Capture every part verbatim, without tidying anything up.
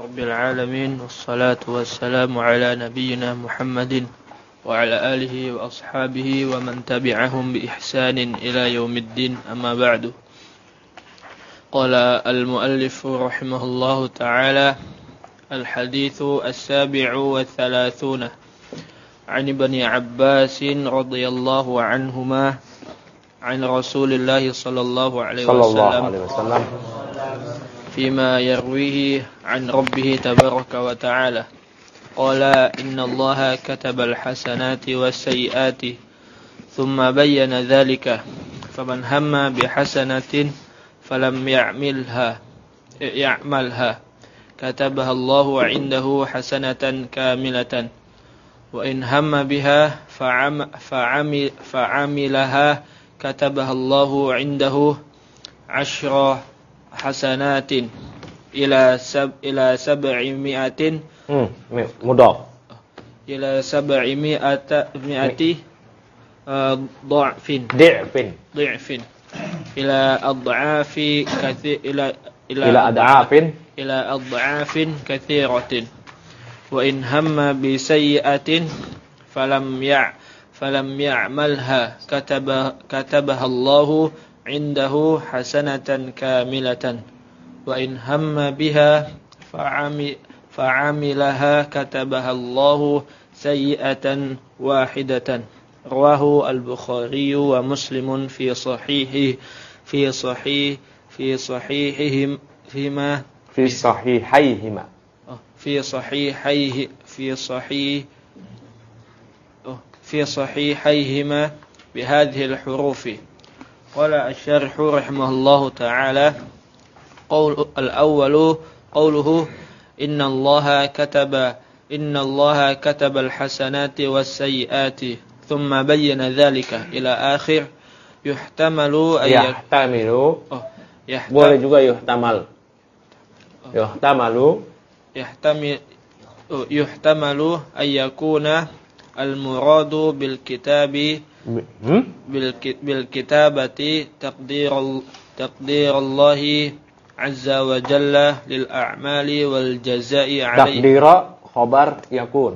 Rabbil alamin, wassalatu wassalamu ala nabiyyina Muhammadin wa ala alihi wa ashabihi wa man tabi'ahum bi ihsanin ila yaumiddin, amma ba'du. Qala al-muallif rahimahullahu ta'ala, al-hadithu as-sabi'u wa thalathuna an ibni Abbas radhiyallahu anhuma an Rasulillah sallallahu alaihi wasallam فيما يرويه عن ربه تبارك وتعالى قال إن الله كتب الحسنات والسيئات ثم بين ذلك فمن هم بحسنة فلم يعملها يعملها كتبها الله عنده حسنة كاملة وإن هم بها فعم فعمل فعملها كتبها الله عنده عشر حسنات إلى سب إلى سبعمائة مضاف إلى سبعمائة مائة ضعف ضعف ضعف إلى أضعاف كثير إلى إلى إلى أضعاف إلى أضعاف كثيرة وإن هم بسيئة فلم يع فلم يعملها كتب كتبها الله عنده حسنة كاملة وإن هم بها فعمل فعملها كتبها الله سيئة واحدة. رواه البخاري ومسلم في صحيحه في صحيح في صحيحهم فيما في صحيحيهما في صحيحيه في صحيح في صحيحيهما بهذه الحروف. قال الشارح رحمه الله تعالى قول الأول قوله إن الله كتب إن الله كتب الحسنات والسيئات ثم بين ذلك إلى آخر يحتمل أن يحتمل يحتمل boleh juga yuhtamal yuhtamalu يحتمل يحتمل أن يكون المراد بالكتاب بالكتابة تقدير تقدير الله عز وجل للأعمال والجزاء عليها. تقدير خبر يكون.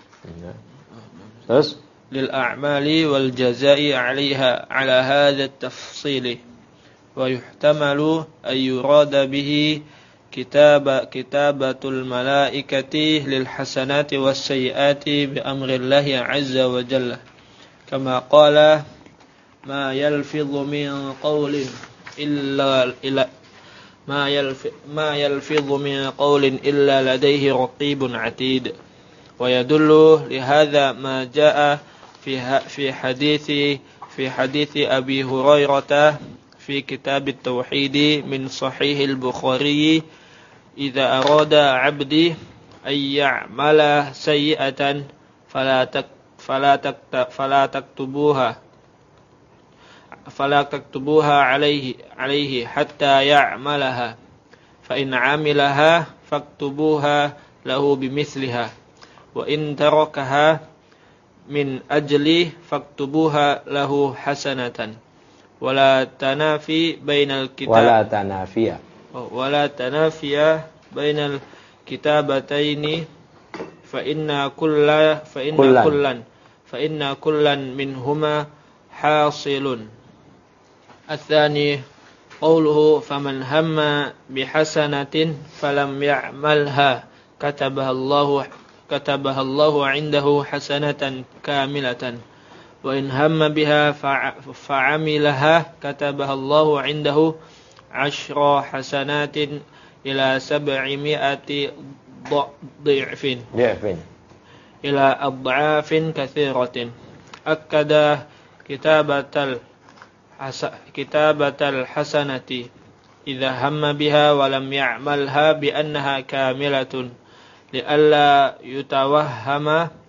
terus للأعمال والجزاء عليها على هذا التفصيل. ويحتمل أن يراد به كتاب كتابة الملائكة للحسنات والسيئات بأمر الله عز وجل. كما قال ما يلفظ من قول إلا إلا ما يلفظ ما يلفظ من قول إلا لديه رقيب عتيد. ويدل لهذا ما جاء في في حديث في حديث أبي هريرة في كتاب التوحيد من صحيح البخاري إذا أراد عبدي أن يعمل سيئة فلا تك فلا تكتب فلا تكتبوها فلا تكتبوها عليه عليه حتى يعملها فإن عملها فاكتبوها له بمثلها وإن تركها من أجلي فاكتبوها له حسنة ولا تنافي بين الكتاب ولا تنافي ولا تنافي بين الكتابتين فإن كل فإن كلا فإن كلا منهما حاصل. الثاني قوله فمن هم بحسنة فلم يعملها كتبها الله كتبها الله عنده حسنة كاملة وإن هم بها فعملها كتبها الله عنده عشر حسنات إلى سبعمائة ضعف إلى أضعاف كثيرة. أكد كتابة كتابة الحسنة إذا هم بها ولم يعملها بأنها كاملة لئلا يتوهم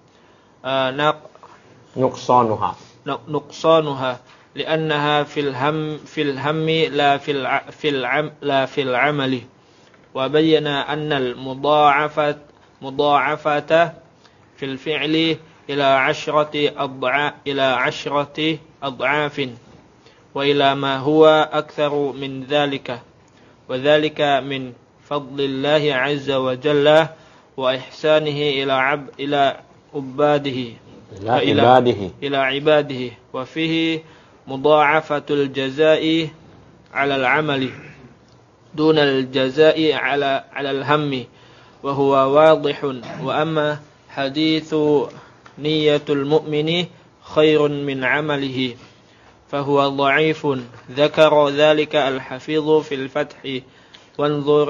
نقصانها نقصانها لأنها في الهم في الهم لا في في العم لا في العمل. وبين أن المضاعفة مضاعفة في الفعل إلى عشرة أضعاف إلى عشرة أضعاف وإلى ما هو أكثر من ذلك وذلك من فضل الله عز وجل وإحسانه إلى عب إلى عباده إلى عباده إلى عباده وفيه مضاعفة الجزاء على العمل دون الجزاء على على الهم وهو واضح. وأما حديث نية المؤمن خير من عمله فهو ضعيف ذكر ذلك الحفيظ في الفتح وانظر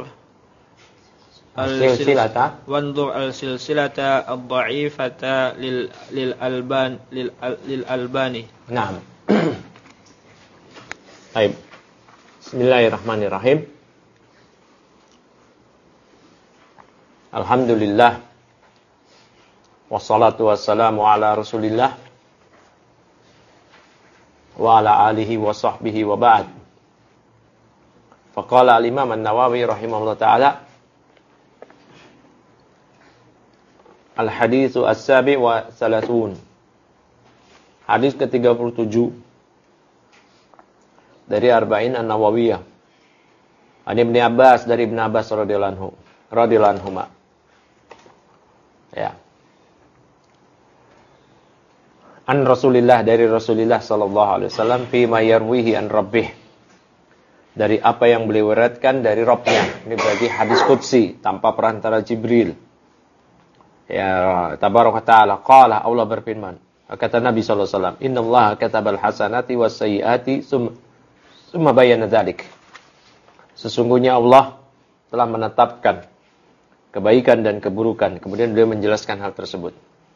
السلسلة وانظر السلسلة الضعيفة للألبان للألباني. نعم. طيب. Bismillahirrahmanirrahim. Alhamdulillah. Wassalatu wassalamu ala Rasulillah wa ala alihi wa sahbihi wa ba'd. Faqala al-Imam An-Nawawi rahimahullah ta'ala Al-Hadithu As-Sabi' wa Salatun. Hadis ke tiga puluh tujuh dari Arba'in An-Nawawiyah. An Ibnu Abbas, dari Ibnu Abbas radhiyallahu anhu, radhiyallahu anhuma. Ya. An Rasulillah, dari Rasulullah sallallahu alaihi wasallam, fi ma yarwihi an rabbih, dari apa yang beliau riwayatkan dari Rabbnya. Ini berarti hadis qudsi tanpa perantara Jibril. Ya, tabaraka ta'ala qala, Allah berfirman, kata Nabi sallallahu alaihi wasallam, innallaha katabal hasanati was sayyiati summa bayyana dzalik. Sesungguhnya Allah telah menetapkan kebaikan dan keburukan, kemudian beliau menjelaskan hal tersebut.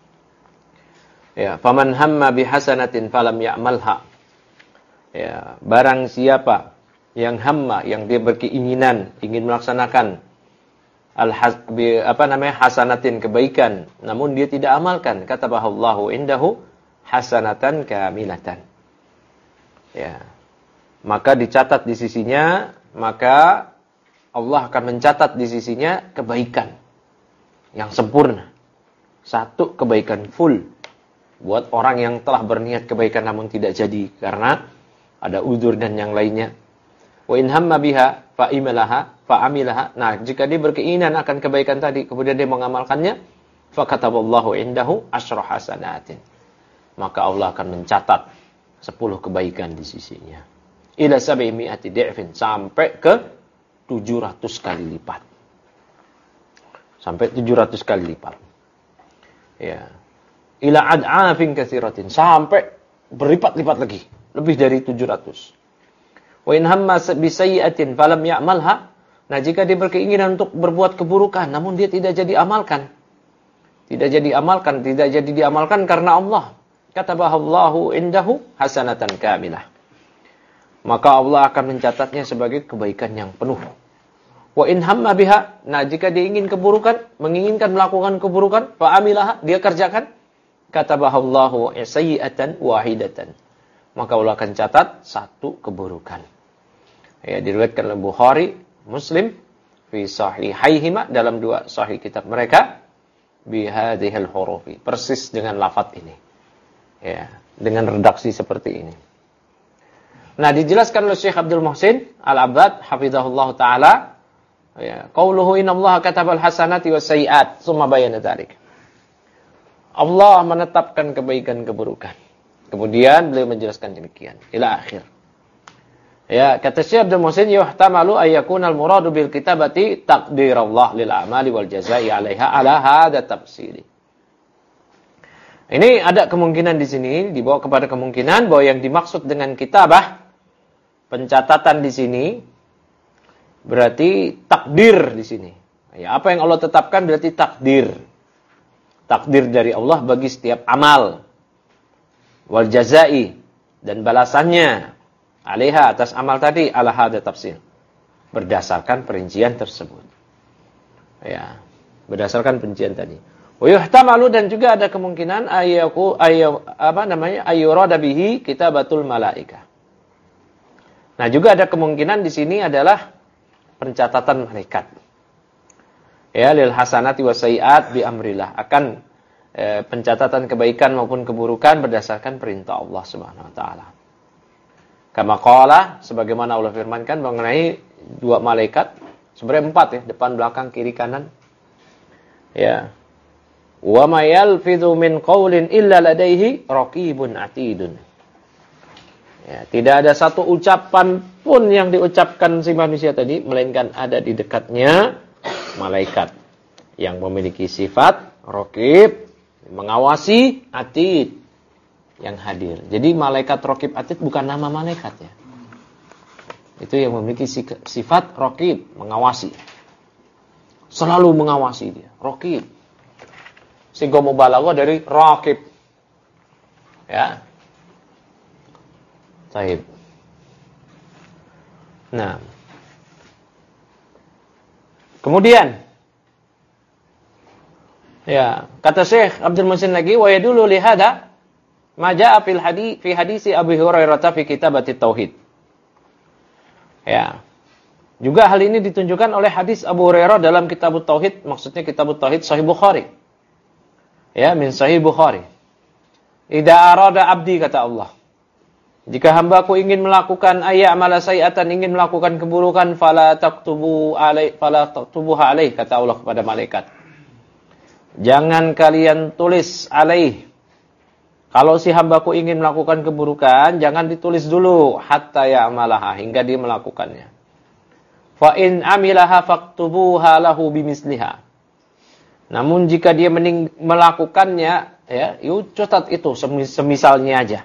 Ya, faman hamma bihasanatin falam ya'malha. Ya, barang siapa yang hamma, yang dia berkeinginan ingin melaksanakan al apa namanya hasanatin, kebaikan, namun dia tidak amalkan, kata Allahu indahu hasanatan kamilatan. Ya. Maka dicatat di sisinya, maka Allah akan mencatat di sisinya kebaikan yang sempurna. Satu kebaikan full buat orang yang telah berniat kebaikan namun tidak jadi karena ada uzur dan yang lainnya. Wa in hamma biha fa imilaha fa amilaha. Nah, jika dia berkeinginan akan kebaikan tadi kemudian dia mengamalkannya, fa kataballahu indahu asyra hasanatin. Maka Allah akan mencatat sepuluh kebaikan di sisinya. Ila sab'i mi'ati di'fin, sampai ke tujuh ratus kali lipat. Sampai tujuh ratus kali lipat. Ya. Ila ad'afin katsiratin, sampai berlipat-lipat lagi, lebih dari tujuh ratus. Wa in hamma bisayyi'atin falam ya'malha. Nah, jika dia berkeinginan untuk berbuat keburukan namun dia tidak jadi amalkan. Tidak jadi amalkan, tidak jadi diamalkan karena Allah. Katabahallahu indahu hasanatan kamilah. Maka Allah akan mencatatnya sebagai kebaikan yang penuh. Wa in hamma biha. Nah, jika dia ingin keburukan, menginginkan melakukan keburukan, fa amilaha, dia kerjakan, katabahallahu sayyi'atan wahidatan. Maka Allah akan catat satu keburukan. Ya, diriwayatkan oleh Bukhari, Muslim fi sahihaihima, dalam dua sahih kitab mereka, bi hadhil hurufi, persis dengan lafaz ini. Ya, dengan redaksi seperti ini. Nah, dijelaskan oleh Syekh Abdul Muhsin Al-Abbad hafizahullah taala, ya, qauluhu innallaha katabal hasanati was sayyi'at tsumma bayyana dzalik. Allah menetapkan kebaikan keburukan. Kemudian beliau menjelaskan demikian ila akhir. Ya, kata Syekh Abdul Muhsin, yuhtamalu ayyakuna al-muradu bil kitabati taqdirallah lil a'mali wal jazaa'i 'alaiha ala hadha tafsili. Ini ada kemungkinan di sini, dibawa kepada kemungkinan bahwa yang dimaksud dengan kitabah, pencatatan di sini, berarti takdir di sini. Ya, apa yang Allah tetapkan berarti takdir. Takdir dari Allah bagi setiap amal. Wal jazai, dan balasannya 'alaiha, atas amal tadi, ala hadza tafsil, berdasarkan perincian tersebut. Ya, berdasarkan perincian tadi. Wa yuhtamalu, dan juga ada kemungkinan ayyaku ayyu apa namanya ayyurada bihi kitabatul malaika. Nah, juga ada kemungkinan di sini adalah pencatatan malaikat. Ya, lil hasanati wasayyi'at bi amrillah, akan e, pencatatan kebaikan maupun keburukan berdasarkan perintah Allah Subhanahu wa taala. Kama qala, sebagaimana Allah firmankan mengenai dua malaikat, Sebenarnya empat ya, depan, belakang, kiri, kanan. Ya. Wa ma yalfidhu min qaulin illa ladaihi raqibun atidun. Ya, tidak ada satu ucapan pun yang diucapkan si manusia tadi melainkan ada di dekatnya malaikat yang memiliki sifat raqib, mengawasi, atid, yang hadir. Jadi malaikat raqib atid bukan nama malaikat ya. Itu yang memiliki sifat raqib, mengawasi. Selalu mengawasi dia, raqib. Sehingga mubalaghah dari raqib. Ya. Baik. Nah. Kemudian ya, kata Syekh Abdul Muhsin lagi, wa yadullu li hada ma jaa fil hadis fi hadisi Abi Hurairah fi kitabati tauhid. Ya. Juga hal ini ditunjukkan oleh hadis Abu Hurairah dalam kitab tauhid, maksudnya kitab tauhid Sahih Bukhari. Ya, min Sahih Bukhari. Idza arada abdi, kata Allah, jika hambaku ingin melakukan ayya'mala sayi'atan, ingin melakukan keburukan, fala taktubu alai fala taktubuha alaih, kata Allah kepada malaikat. Jangan kalian tulis alaih. Kalau si hambaku ingin melakukan keburukan, jangan ditulis dulu hatta ya'malaha, hingga dia melakukannya. Fa in amilaha faktubuha lahu bimisliha. Namun jika dia mening- melakukannya, ya, yuk catat itu semisalnya aja.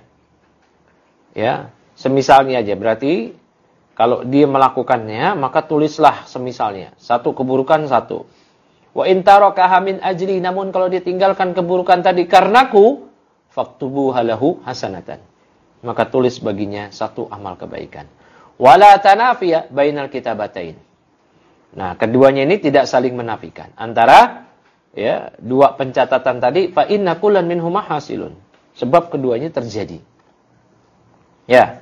Ya, semisalnya aja. Berarti kalau dia melakukannya, maka tulislah semisalnya. Satu keburukan satu. Wa in tarakaha min ajli, namun kalau dia tinggalkan keburukan tadi karenaku, faktubuha lahu hasanatan. Maka tulis baginya satu amal kebaikan. Wala tanafiya bainal kitabatain. Nah, keduanya ini tidak saling menafikan. Antara ya, dua pencatatan tadi, fa inna kullan minhuma hasilun. Sebab keduanya terjadi. Ya.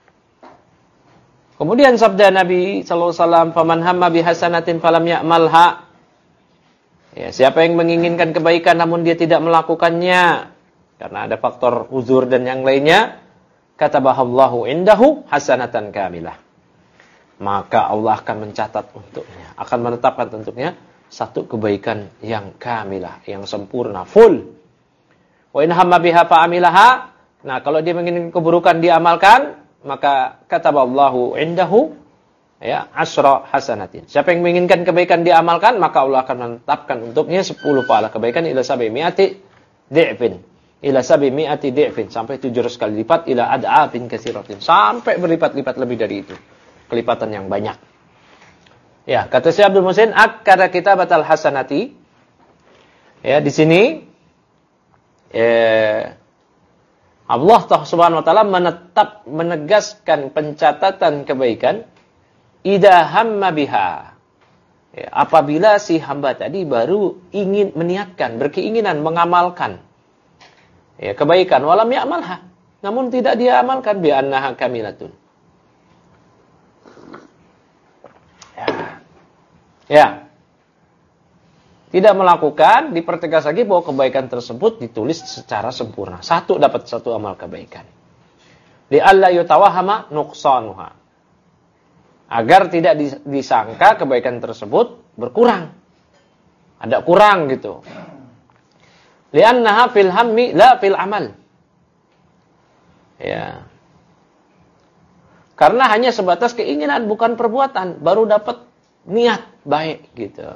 Kemudian sabda Nabi sallallahu alaihi wasallam, "Faman hamma bihasanatin falam ya'malha." Ya, siapa yang menginginkan kebaikan namun dia tidak melakukannya karena ada faktor uzur dan yang lainnya, katabahallahu indahu hasanatan kamilah. Maka Allah akan mencatat untuknya, akan menetapkan untuknya satu kebaikan yang kamilah, yang sempurna, full. Wa in hamma biha fa'amilaha. Nah, kalau dia menginginkan keburukan diamalkan, maka kataballahu indahu ya asra hasanatin. Siapa yang menginginkan kebaikan diamalkan, maka Allah akan menetapkan untuknya sepuluh pahala kebaikan ila sabi mi'ati di'fin. Ila sabi mi'ati di'fin, sampai tujuh ratus kali lipat, ila ad'afin katsiratin, sampai berlipat-lipat lebih dari itu. Kelipatan yang banyak. Ya, kata Syekh Abdul Muhsin, akkada kitabatal hasanati. Ya, di sini eh Allah Subhanahu wa taala menetap menegaskan pencatatan kebaikan idza hamma biha. Ya, apabila si hamba tadi baru ingin meniatkan, berkeinginan mengamalkan ya kebaikan, walam ya'malha, namun tidak dia amalkan, bi annaha kamilatun. Ya. Ya. Tidak melakukan, dipertegas lagi bahwa kebaikan tersebut ditulis secara sempurna. Satu dapat satu amal kebaikan. Li alla yutawahama nuqsanuha. Agar tidak disangka kebaikan tersebut berkurang. Ada kurang gitu. Li annaha fil hammi la fil amal. Ya. Karena hanya sebatas keinginan, bukan perbuatan, baru dapat niat baik gitu.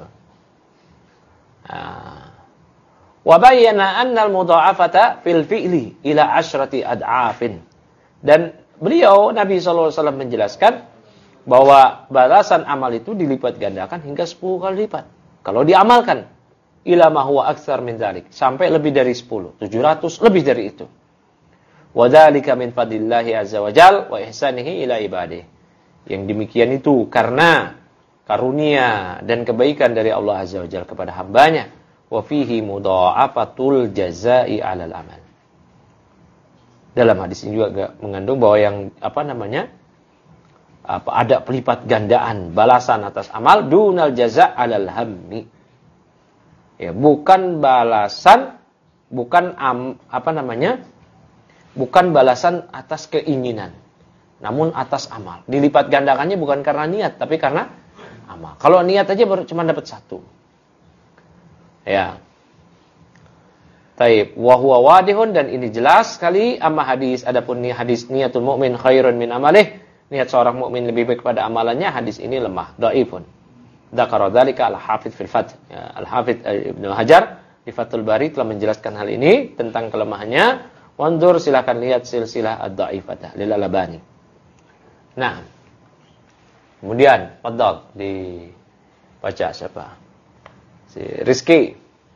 Wa bayyana anna al-mudha'afata fil fi'li ila asyrati ad'afin. Dan beliau Nabi sallallahu alaihi wasallam menjelaskan bahwa balasan amal itu dilipat gandakan hingga sepuluh kali lipat kalau diamalkan. Ila ma huwa aktsar min dzalik, sampai lebih dari sepuluh, tujuh ratus lebih dari itu. Wa dzalika min fadlillahi azza wa jalla wa ihsanihi ila ibadihi. Yang demikian itu karena karunia dan kebaikan dari Allah Azza wa Jalla kepada hambanya. Wa fihi mudha'afatul jazaa'i 'alal amal. Dalam hadis ini juga mengandung bahwa yang apa namanya? Apa ada pelipat gandaan balasan atas amal dunal jazaa' 'alal hammi. Ya, bukan balasan, bukan am, apa namanya? Bukan balasan atas keinginan, namun atas amal. Dilipat gandakannya bukan karena niat, tapi karena amal. Kalau niat aja baru cuma dapat satu. Ya. Taib. Wa huwa wadihun, dan ini jelas sekali. Amma hadis, adapun ni hadis niatul mu'min khairun min amalih, niat seorang mukmin lebih baik pada amalannya, hadis ini lemah, dhaifun. Dzakara dzalika al-Hafidz fil Fath. Ya, Al-Hafidz Ibnu Hajar di Fathul Bari telah menjelaskan hal ini tentang kelemahannya. Wanzur, silakan lihat silsilah ad-dhaifah lil Albani. Nah. Kemudian, fadhal dibaca siapa? Si Rizki.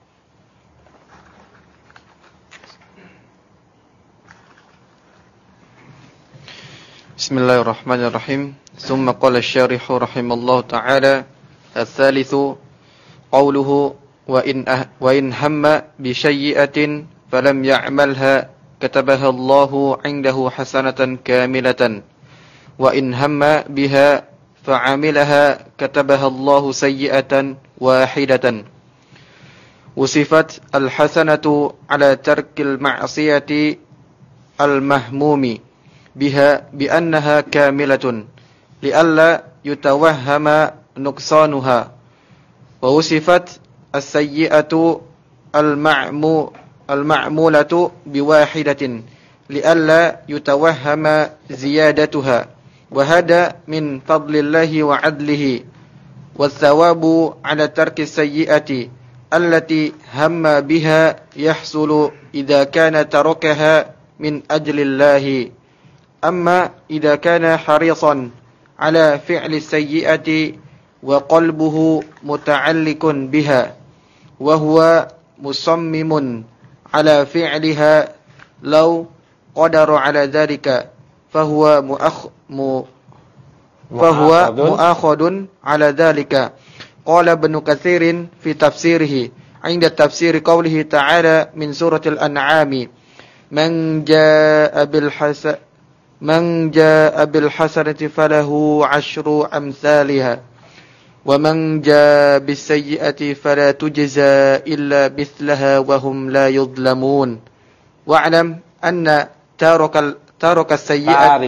Bismillahirrahmanirrahim. Thumma qala asy-syarih rahimallahu ta'ala, ats-tsalitsu qauluhu wa in ah, wa in hamma bi syay'atin falam ya'malha katabaha Allahu 'indahu hasanatan kamilatan wa in hamma biha fa'amilaha katabaha Allahu sayyi'atan wahidatan. Usifat al-hasanatu ala tarkil ma'siyati al-mahmumi biha bi'annaha kamilatun li'alla yutawahhama nuqsanuha, wa usifat as-sayyi'atu al-ma'mu al-ma'mulatu biwahidatin li'alla yutawahhama ziyadatuha, wa hada min fadlillahi wa 'adlihi, was-thawabu 'ala tarki as-sayyi'ati allati hamma biha yahsulu idza kana tarakaha min ajlillahi. Amma idza kana harisan ala fi'li sayyi'ati wa qalbuhu muta'alliqun biha wa huwa musammimun ala fi'liha law qadara ala dhalika fahuwa mu'akh mu fahuwa mu'akhadun ala dhalika. Qala Ibnu Katsirin fi tafsirihi 'inda tafsir qawlihi ta'ala min suratil an'am, man jaa'a bil hasan Man jaa'a bil hasanati falahu 'ashru amsalha wa man jaa'a bis sayyi'ati fala tujza illa mithlaha wa hum la yudhlamun. Wa'lam anna taraka taraka sayyi'ati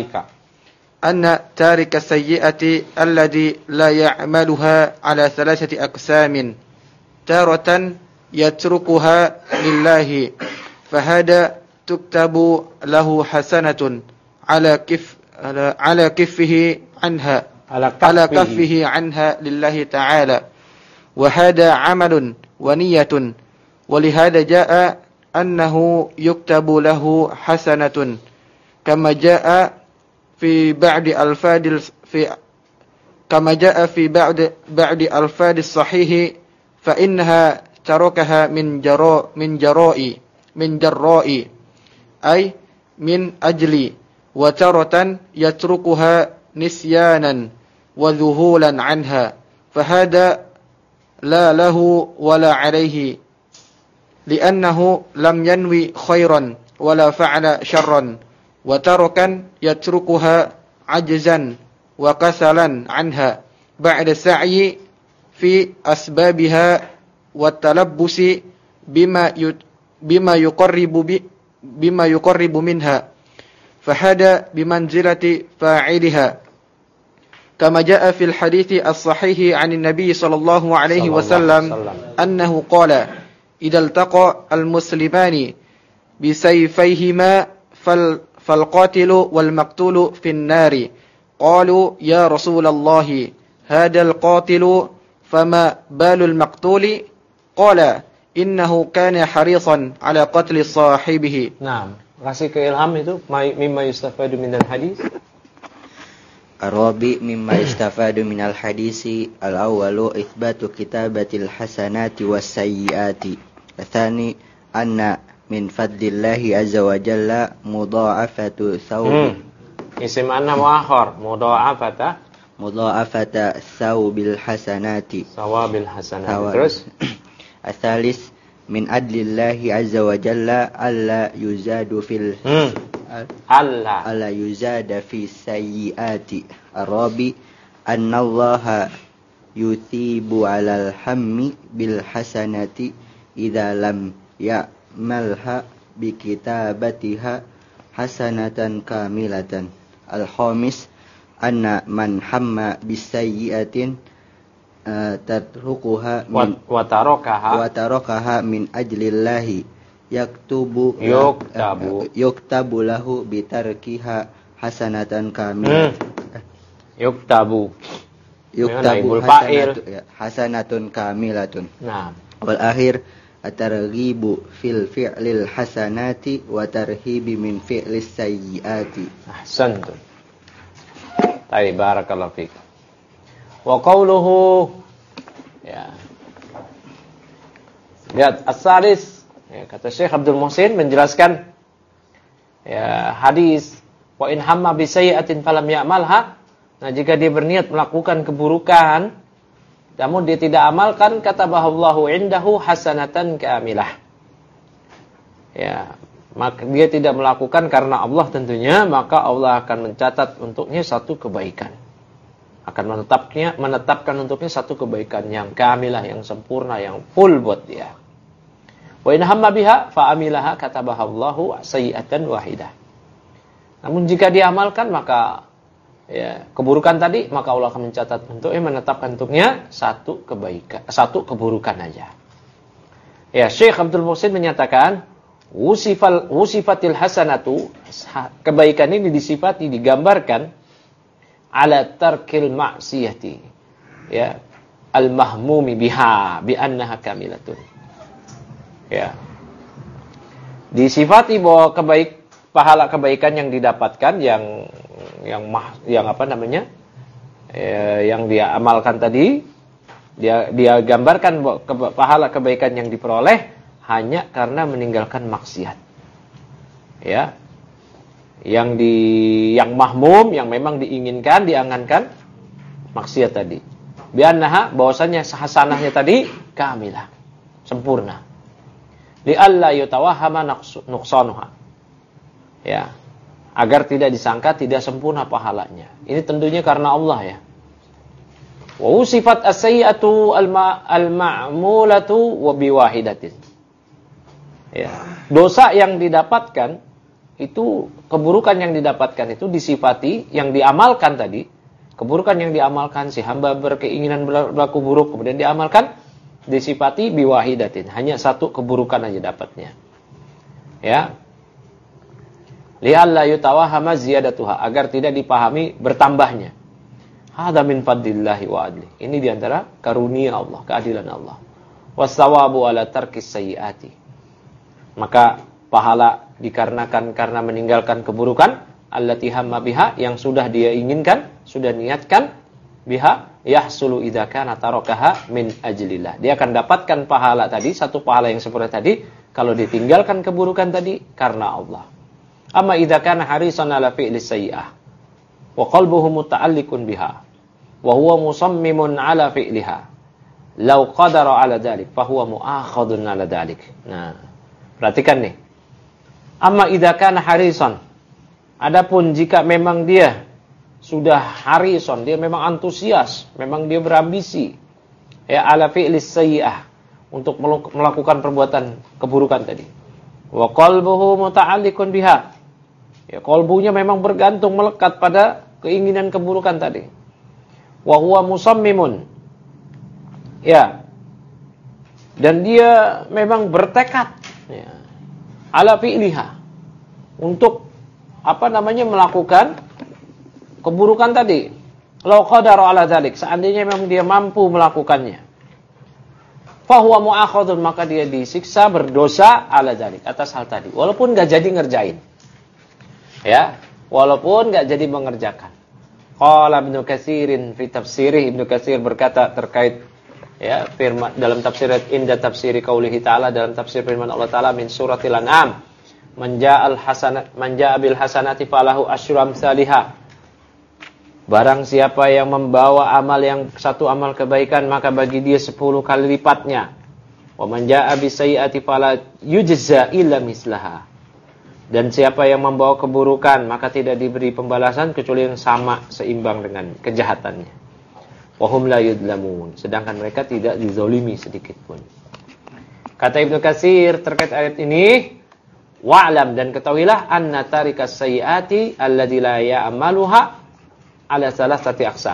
anna tarika sayyi'ati alladhi la ya'maluha 'ala thalathati aqsamin, taratan yatrukuha lillahi fahada tuktabu lahu hasanatun ala kif ala, ala kiffihi anha ala kaffihi anha lillahi ta'ala, wa hada 'amalun wa niyyatun, wa lihada jaa'a annahu yuktabu lahu hasanatun kama jaa'a fi ba'di alfadil fi kama jaa'a fi ba'di ba'di alfadis sahih fa innaha tarakaha min jara min jarai min jarra'i ay min ajli, wa taratan yatrukuha nisyanan wa dhuhulan anha fahada la lahu wala alayhi li'annahu lam yanwi khairan wala fa'ala syarran, wa tarakan yatrukuha ajzan wa kasalan anha ba'da sa'yi fi asbabiha wa talabbusi bima yut, bima yuqarribu bi, bima yuqarribu minha fahada bimanzilati fa'iliha kama jaa fil hadithi as-sahih 'an an-nabiy sallallahu alaihi wasallam annahu qala idza iltaqa al-muslimani bi sayfayhima fal falqatilu wal maqtulu fin nari qalu ya rasulullah hadha al-qatilu fama balul maqtuli qala innahu kana harisan ala qatli sahibihi. Naam, kasih ke ilham itu mimma yustafadu minal hadis. Arabi mimma yustafadu minal hadisi al-awwalu itsbatu kitabatil hasanati was sayyiati. Tsani anna min fadlillahi azza wa jalla mudha'afatu thawb. Hmm. Isim anna muakhar mudha'afata mudha'afata thawbil hasanati. Sawabil hasanati. Terus Atsalis min adlillahi azza wa jalla alla yuzadu fil hmm. alla alla yuzada fi sayyiati. Arabi annallaha yuthibu 'alal hammi bil hasanati idza lam ya'malha bi kitabatiha hasanatan kamilatan. Al-khamis anna man hamma bis sayyi'atin uh, tatrukuha wa, min wa tarakaha wa tarakaha min ajlillahi yaktubu yuktabu uh, yuktabu lahu bitarkiha hasanatan kamilah. hmm. yuktabu Yuktabu hasanatu, ya, hasanatun kamilatun. Nah, wal akhir at-targhibu fil fi'lil hasanati wa tarhibi min fi'lis sayyiati. ahsantu. Baik, barakallahu fiik. Wa qawluhu, ya. Lihat as-salis, ya, kata Syekh Abdul Muhsin menjelaskan ya hadis wa in hamma bi sayyi'atin falam ya'malha. Nah, jika dia berniat melakukan keburukan namun dia tidak amalkan, kata bahallahu indahu hasanatan kamilah. Ya, maka dia tidak melakukan karena Allah tentunya, maka Allah akan mencatat untuknya satu kebaikan. Akan menetapnya menetapkan untuknya satu kebaikan yang kamilah, yang sempurna, yang full buat dia. Wa in hamma biha fa amilaha katabahallahu sayyi'atan wahidah. Namun jika dia amalkan maka ya, keburukan tadi, maka Allah akan mencatat untuknya, menetapkan untuknya satu kebaikan, satu keburukan aja. Ya, Syekh Abdul Muhsin menyatakan, wusifal wusifatil hasanatu, kebaikan ini disifati, digambarkan ala tarkil ma'siyati. Ya, al-mahmumi biha bi annaha kamilatun. Ya. Disifati bahwa kebaik pahala kebaikan yang didapatkan yang yang mah, yang apa namanya eh, yang dia amalkan tadi, dia dia gambarkan ke, pahala kebaikan yang diperoleh hanya karena meninggalkan maksiat. Ya, yang di yang mahmum, yang memang diinginkan, diangankan maksiat tadi. Biannaha, bahwasanya hasanahnya tadi kamilah, sempurna. Li alla yutawahhama nuqsanuha. Ya, agar tidak disangka tidak sempurna pahalanya. Ini tentunya karena Allah ya. Wa usifat as-sayyi'atu al-ma'mulatu wa biwahidatin. Ya, dosa yang didapatkan itu, keburukan yang didapatkan itu disifati, yang diamalkan tadi, keburukan yang diamalkan, si hamba berkeinginan berlaku buruk kemudian diamalkan, disifati biwahidatin, hanya satu keburukan aja dapatnya. Ya. Li'alla yutawahhama ziyadatuha, agar tidak dipahami bertambahnya. Hadza min fadlillahi wa adli. Ini diantara karunia Allah, keadilan Allah. Wassawabu ala tarkis sayyiati. Maka pahala dikarenakan karena meninggalkan keburukan, allati hamma biha, yang sudah dia inginkan, sudah niatkan, biha yahsulu idza kana tarakaha min ajlillah. Dia akan dapatkan pahala tadi, satu pahala yang seperti tadi, kalau ditinggalkan keburukan tadi karena Allah. Amma idza kana harisan ala fi'li sayyi'ah wa qalbuhu muta'alliqun biha wa huwa musammimun ala fi'liha law qadara ala dzalik fa huwa mu'akhadun ala dzalik. Nah, perhatikan nih. Amma idza kana harisan, adapun jika memang dia sudah harison, dia memang antusias, memang dia berambisi ya ala fi'li sayyi'ah, untuk melakukan perbuatan keburukan tadi. Wa qalbuhu muta'alliqun biha. Ya, qalbunya memang bergantung, melekat pada keinginan keburukan tadi. Wa huwa musammimun. Ya. Dan dia memang bertekad ya, ala fi'liha, untuk apa namanya melakukan keburukan tadi. Law qadara ala dzalik, seandainya memang dia mampu melakukannya. Fa huwa mu'akhadun, maka dia disiksa, berdosa ala dzalik, atas hal tadi, walaupun enggak jadi ngerjain. Ya, walaupun enggak jadi mengerjakan. Qala Ibnu Katsirin fi tafsirih, Ibnu Katsir berkata terkait ya firman dalam tafsir inda tafsiri qaulihi ta'ala, dalam tafsir firman Allah Ta'ala min suratil An'am, man ja'al hasanat man ja'a bil hasanati falahu asyru amsalihha. Barang siapa yang membawa amal yang satu amal kebaikan, maka bagi dia sepuluh kali lipatnya. Wa man jaa'a bisayyi'ati fala yujza illa mislaha. Dan siapa yang membawa keburukan, maka tidak diberi pembalasan kecuali yang sama, seimbang dengan kejahatannya. Wa hum la yudlamun, sedangkan mereka tidak dizalimi sedikit pun. Kata Ibnu Katsir terkait ayat ini, wa'lam, dan ketahuilah anna tarikas sayyi'ati alladzi la ya'maluha ala salasati aqsam.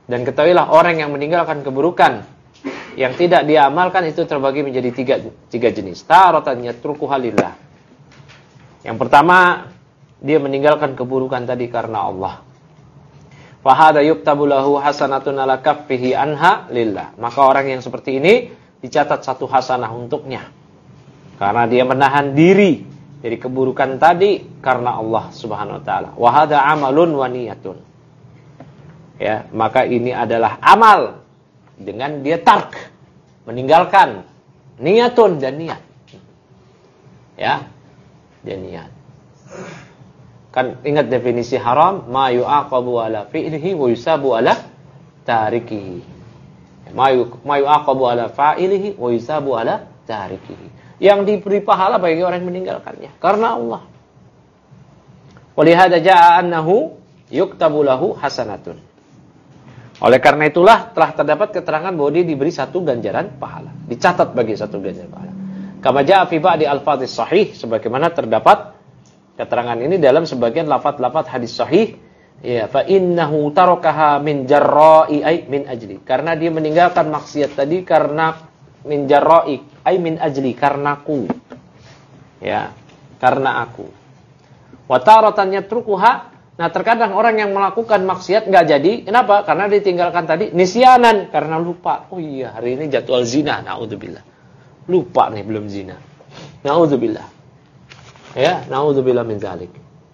Dan ketahuilah orang yang meninggalkan keburukan yang tidak dia amalkan itu terbagi menjadi tiga, tiga jenis. Taratan yatrukuha lillah. Yang pertama, dia meninggalkan keburukan tadi karena Allah. Fahada yuktabu lahu hasanatun ala kaffihi anha lillah. Maka orang yang seperti ini dicatat satu hasanah untuknya. Karena dia menahan diri dari keburukan tadi karena Allah Subhanahu wa taala. Wa hada amalun wa niyatun. Ya, maka ini adalah amal dengan dia tark, meninggalkan, niyatun dan niat. Ya. Dan niat. Kan ingat definisi haram, ma yu'aqabu ala fi'lihi wa yusabu ala tarikihi. Ma yu'aqabu ala fa'ilihi wa yusabu ala tarikihi. Yang diberi pahala bagi orang yang meninggalkannya karena Allah. Walihada jaa annahu yuktabu lahu hasanatun. Oleh karena itulah telah terdapat keterangan bahwa dia diberi satu ganjaran pahala, dicatat bagi satu ganjaran pahala. Kama jaa fi ba'di alfadhis sahih, sebagaimana terdapat keterangan ini dalam sebagian lafaz-lafaz hadis sahih, ya, fa innahu tarakaha min jarra'i ay min ajli. Karena dia meninggalkan maksiat tadi karena min jarra'i ay min ajli, karenaku. Ya, karena aku. Wa taratan yatrukuha. Nah, terkadang orang yang melakukan maksiat enggak jadi. Kenapa? Karena ditinggalkan tadi nisyanan, karena lupa. Oh iya, hari ini jadwal zina, naudzubillah. Lupa nih belum zina. Naudzubillah. Ya, naudzubillah min dzalik.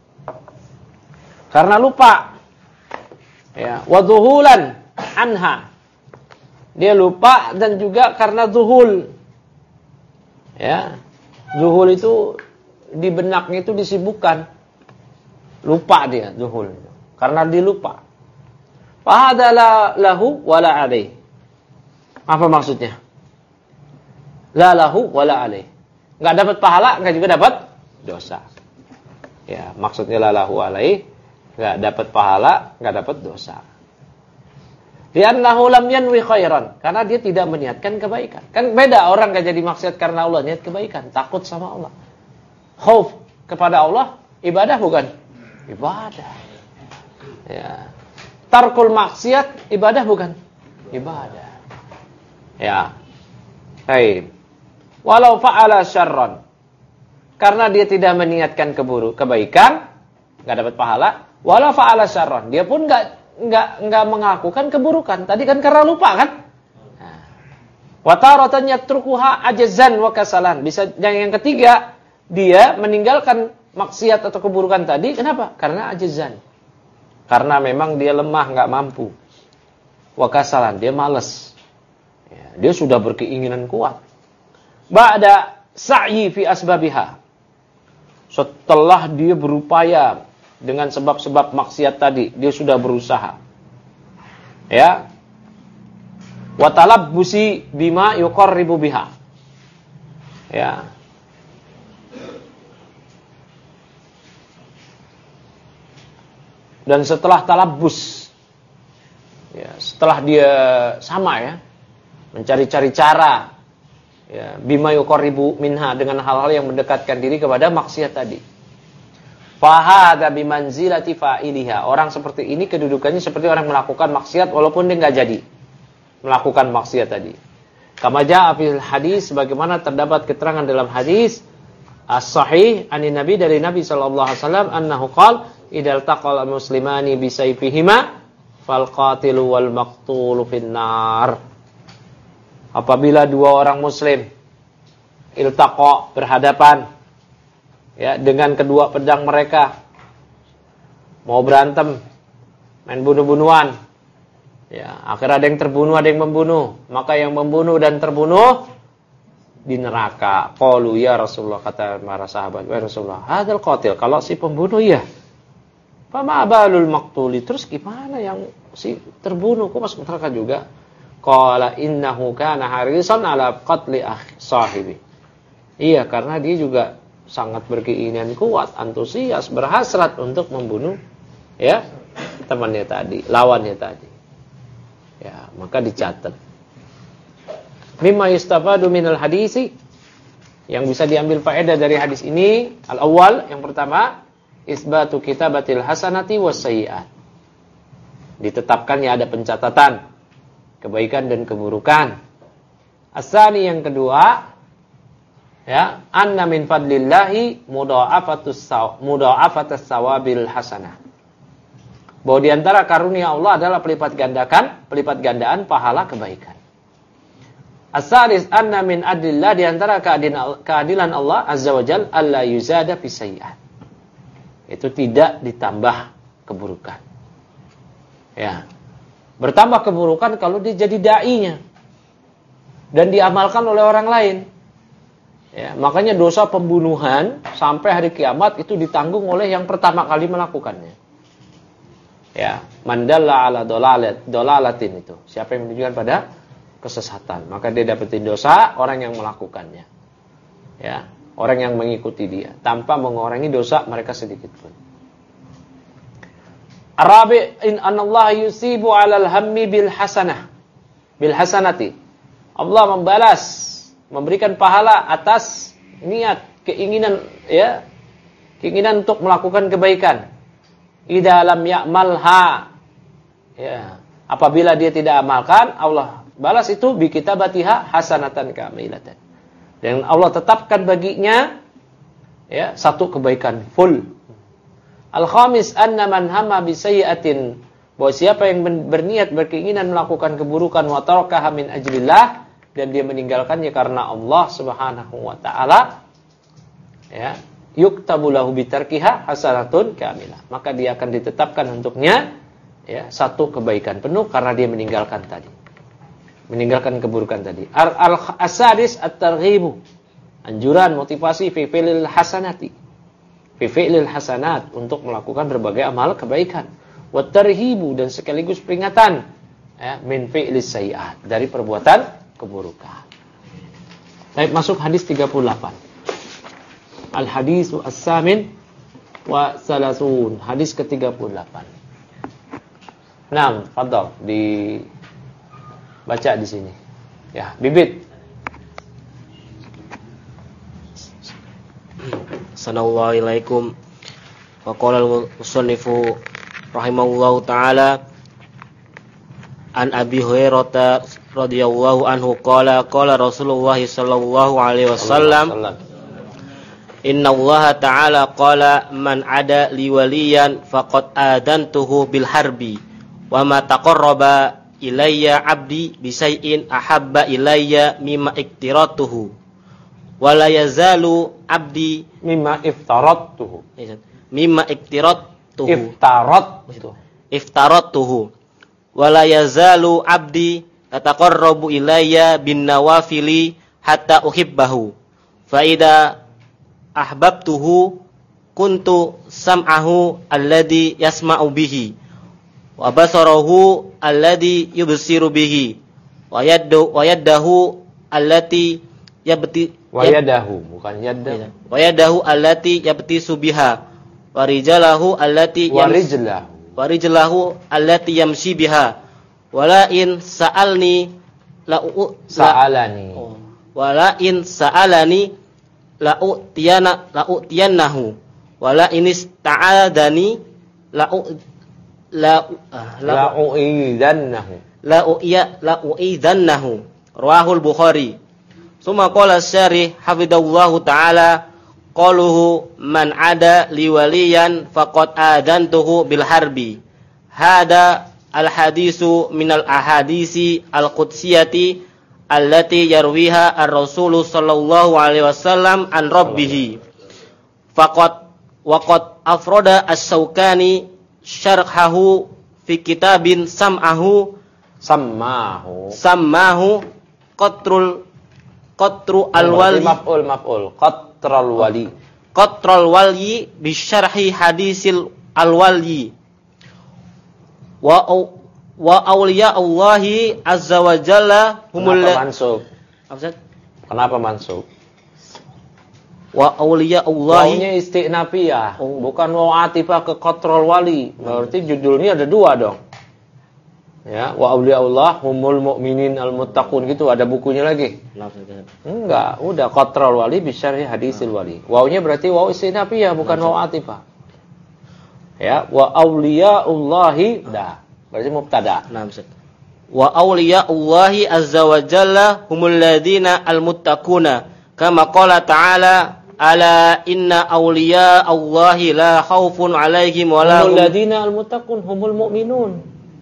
Karena lupa. Ya, wa dhuhulan anha. Dia lupa dan juga karena zuhul. Ya. Zuhul itu di benaknya itu disibukkan. Lupa dia zuhul. Karena dia lupa. Fa hadza lahu wala alaihi. Apa maksudnya? La lahu wala alaihi. Enggak dapat pahala, enggak juga dapat dosa. Ya, maksudnya lalahu alaihi, enggak dapat pahala, enggak dapat dosa. Li'annahu lam yanwi khairan, karena dia tidak meniatkan kebaikan. Kan beda orang enggak jadi maksiat karena Allah niat kebaikan, takut sama Allah. Khauf kepada Allah, ibadah bukan? Ibadah. Ya. Tarkul maksiat ibadah bukan? Ibadah. Ya. Baik. Walau fa'ala syarran, karena dia tidak meniatkan keburu kebaikan, enggak dapat pahala. Wala fa'ala syarran, dia pun enggak enggak enggak mengakukan keburukan. Tadi kan karena lupa kan? Nah. Wa taratan yatrukuha ajzan wa kasalan. Bisa yang, yang ketiga, dia meninggalkan maksiat atau keburukan tadi kenapa? Karena ajzan. Karena memang dia lemah, enggak mampu. Wa kasalan, dia malas. Ya, dia sudah berkeinginan kuat. Ba'da sa'yi fi asbabiha. Setelah dia berupaya dengan sebab-sebab maksiat tadi, dia sudah berusaha. Ya. Wa talabbusi bima yuqarribu biha. Ya. Dan setelah talabbus, ya, setelah dia sama ya, mencari-cari cara, ya, bima yuqarribu minha, dengan hal-hal yang mendekatkan diri kepada maksiat tadi. Fahadha bimanzilati fa'iliha. Orang seperti ini kedudukannya seperti orang melakukan maksiat walaupun dia enggak jadi melakukan maksiat tadi. Kama jaa fil hadis, sebagaimana terdapat keterangan dalam hadis as-sahih anin Nabi, dari Nabi sallallahu alaihi wasallam, annahu qala idal taqal muslimani bisayfihima fal qatilu wal maqtulu finnar. Apabila dua orang muslim iltaqa, berhadapan, ya, dengan kedua pedang mereka, mau berantem, main bunuh-bunuhan, ya, akhirnya ada yang terbunuh, ada yang membunuh, maka yang membunuh dan terbunuh di neraka. Qalu ya Rasulullah, kata para sahabat, wahai Rasulullah, hadzal qatil, kalau si pembunuh ya, fama balul maqtuli, terus gimana yang si terbunuh, kok masuk neraka juga? Qala innahu kana harisan ala qatli akhi sahibi. Iya, karena dia juga sangat berkeinginan kuat, antusias, berhasrat untuk membunuh, ya, temannya tadi, lawannya tadi. Ya, maka dicatat. Mimma yustafadu minal hadisi, yang bisa diambil faedah dari hadis ini, al-awwal, yang pertama, isbatu kitabatil hasanati was sayyi'at. ditetapkannya ada pencatatan kebaikan dan keburukan. Asani yang kedua, ya, anna min fadlillahi mudha'afatus saw mudha'afatus sawabil hasanah. Bahwa di antara karunia Allah adalah pelipat gandakan, pelipat gandaan pahala kebaikan. As-salis anna min adillah, di antara keadilan Allah azza wajal alla yuzada fi sayyi'at. Itu tidak ditambah keburukan. Ya. Bertambah keburukan kalau dia jadi dai-nya dan diamalkan oleh orang lain. Ya, makanya dosa pembunuhan sampai hari kiamat itu ditanggung oleh yang pertama kali melakukannya. Ya, mandalla ala dolalat, dolalatin itu. Siapa yang menunjukkan pada kesesatan, maka dia dapetin dosa orang yang melakukannya. Ya, orang yang mengikuti dia tanpa mengurangi dosa mereka sedikit pun. Arabi in anallah yusibu 'alal hammi bil hasanah. Bil hasanati. Allah membalas, memberikan pahala atas niat, keinginan, ya, keinginan untuk melakukan kebaikan. Idza lam ya'malha, ya, apabila dia tidak amalkan, Allah balas itu bi kitabatiha hasanatan kamilatan. Dan Allah tetapkan baginya, ya, satu kebaikan full. Al-khamis anna man hamma bi sayyi'atin, bahwa siapa yang berniat berkeinginan melakukan keburukan wa tarakaha min ajlillah, dan dia meninggalkannya karena Allah Subhanahu wa taala, ya, yuktabu lahu bitarkiha hasanatun kamilah, maka dia akan ditetapkan untuknya, ya, satu kebaikan penuh karena dia meninggalkan tadi. Meninggalkan keburukan tadi. Al-asadis at-targhibu, anjuran, motivasi fi fi'lil hasanati. Fi fi'lil hasanat, untuk melakukan berbagai amal kebaikan. Wa tarhibu, dan sekaligus peringatan, ya, min fi'lis sayyi'at, dari perbuatan keburukan. Baik, masuk hadis tiga puluh delapan. Al-hadisu as-samin wa salasun, hadis ke tiga puluh delapan. Naam, fadhal di baca di sini. Ya, Bibit. Assalamualaikum. Wa qala al-musannifu rahimahullahu taala an Abi Hurairah radhiyallahu anhu qala qala Rasulullah sallallahu alaihi wasallam, inna Allah ta'ala qala man ada liwaliyan faqad adantuhu bil harbi wa ma taqarraba ilayya abdi bisay'in ahabba ilayya mimma iktiratuhu wa la yazalu abdi mimma iftaratuhu mimma iktiratuhu iftarat itu iftaratuhu wa la yazalu abdi tataqarrabu ilayya bin nawafili hatta uhibbahu fa idza ahbabtuhu kuntu sam'ahu alladhi yasma'u bihi wa basarahu alladhi yubsiru bihi wa yaddu wa yaddahu allati yabti wa yadahu, bukan yadda, wa yadahu allati yabtisu biha wa rijalahu allati wa rijlahu wa rijlahu allati yamshi biha wala in sa'alni la sa'alani wala in sa'alani la u'tiyana la u'tiyannahu wala inis ta'adani la u, la la u'idannahu la u'iya la u'idannahu rawahul Bukhari. Summa qala syarih hafidallahu ta'ala qaluhu man ada liwaliyan faqad adantuhu bil harbi. Hada al hadisu minal ahadisi al qudsiyati allati yarwiha ar-rasul sallallahu alaihi wasallam an rabbih. Faqad waqad afrada as-Sawkani syarhahu fi kitabin sam'ahu sammahu sammahu qatrul qatru al-wali maf'ul maf'ul qatrul wali qatrul wali bi syarhi hadisil al-wali wa wa awliya Allahi azza wa jalla humul kenapa mansub? Apa? Kenapa mansub? Wa awliya Allahi wawnya istinafiyah, oh, bukan waw atifah ke qatrul wali. Berarti judulnya ada dua dong. Ya, wa awliya Allah humul mu'minin al-muttaqun gitu, ada bukunya lagi. Enggak, udah qatrul wali bi syarhi hadisil wali. Wawnya berarti waw istinafiyah, bukan waw atifah. Ya, wa awliya Allahi dah. Berarti mubtada. Nah, Ustaz. Wa awliya'ullahi azza wa jalla humul ladzina al-muttaquna kama qala ta'ala ala inna awliya'allahi la khaufun 'alaihim wa la hum humul ladzina al-muttaqun humul mu'minun.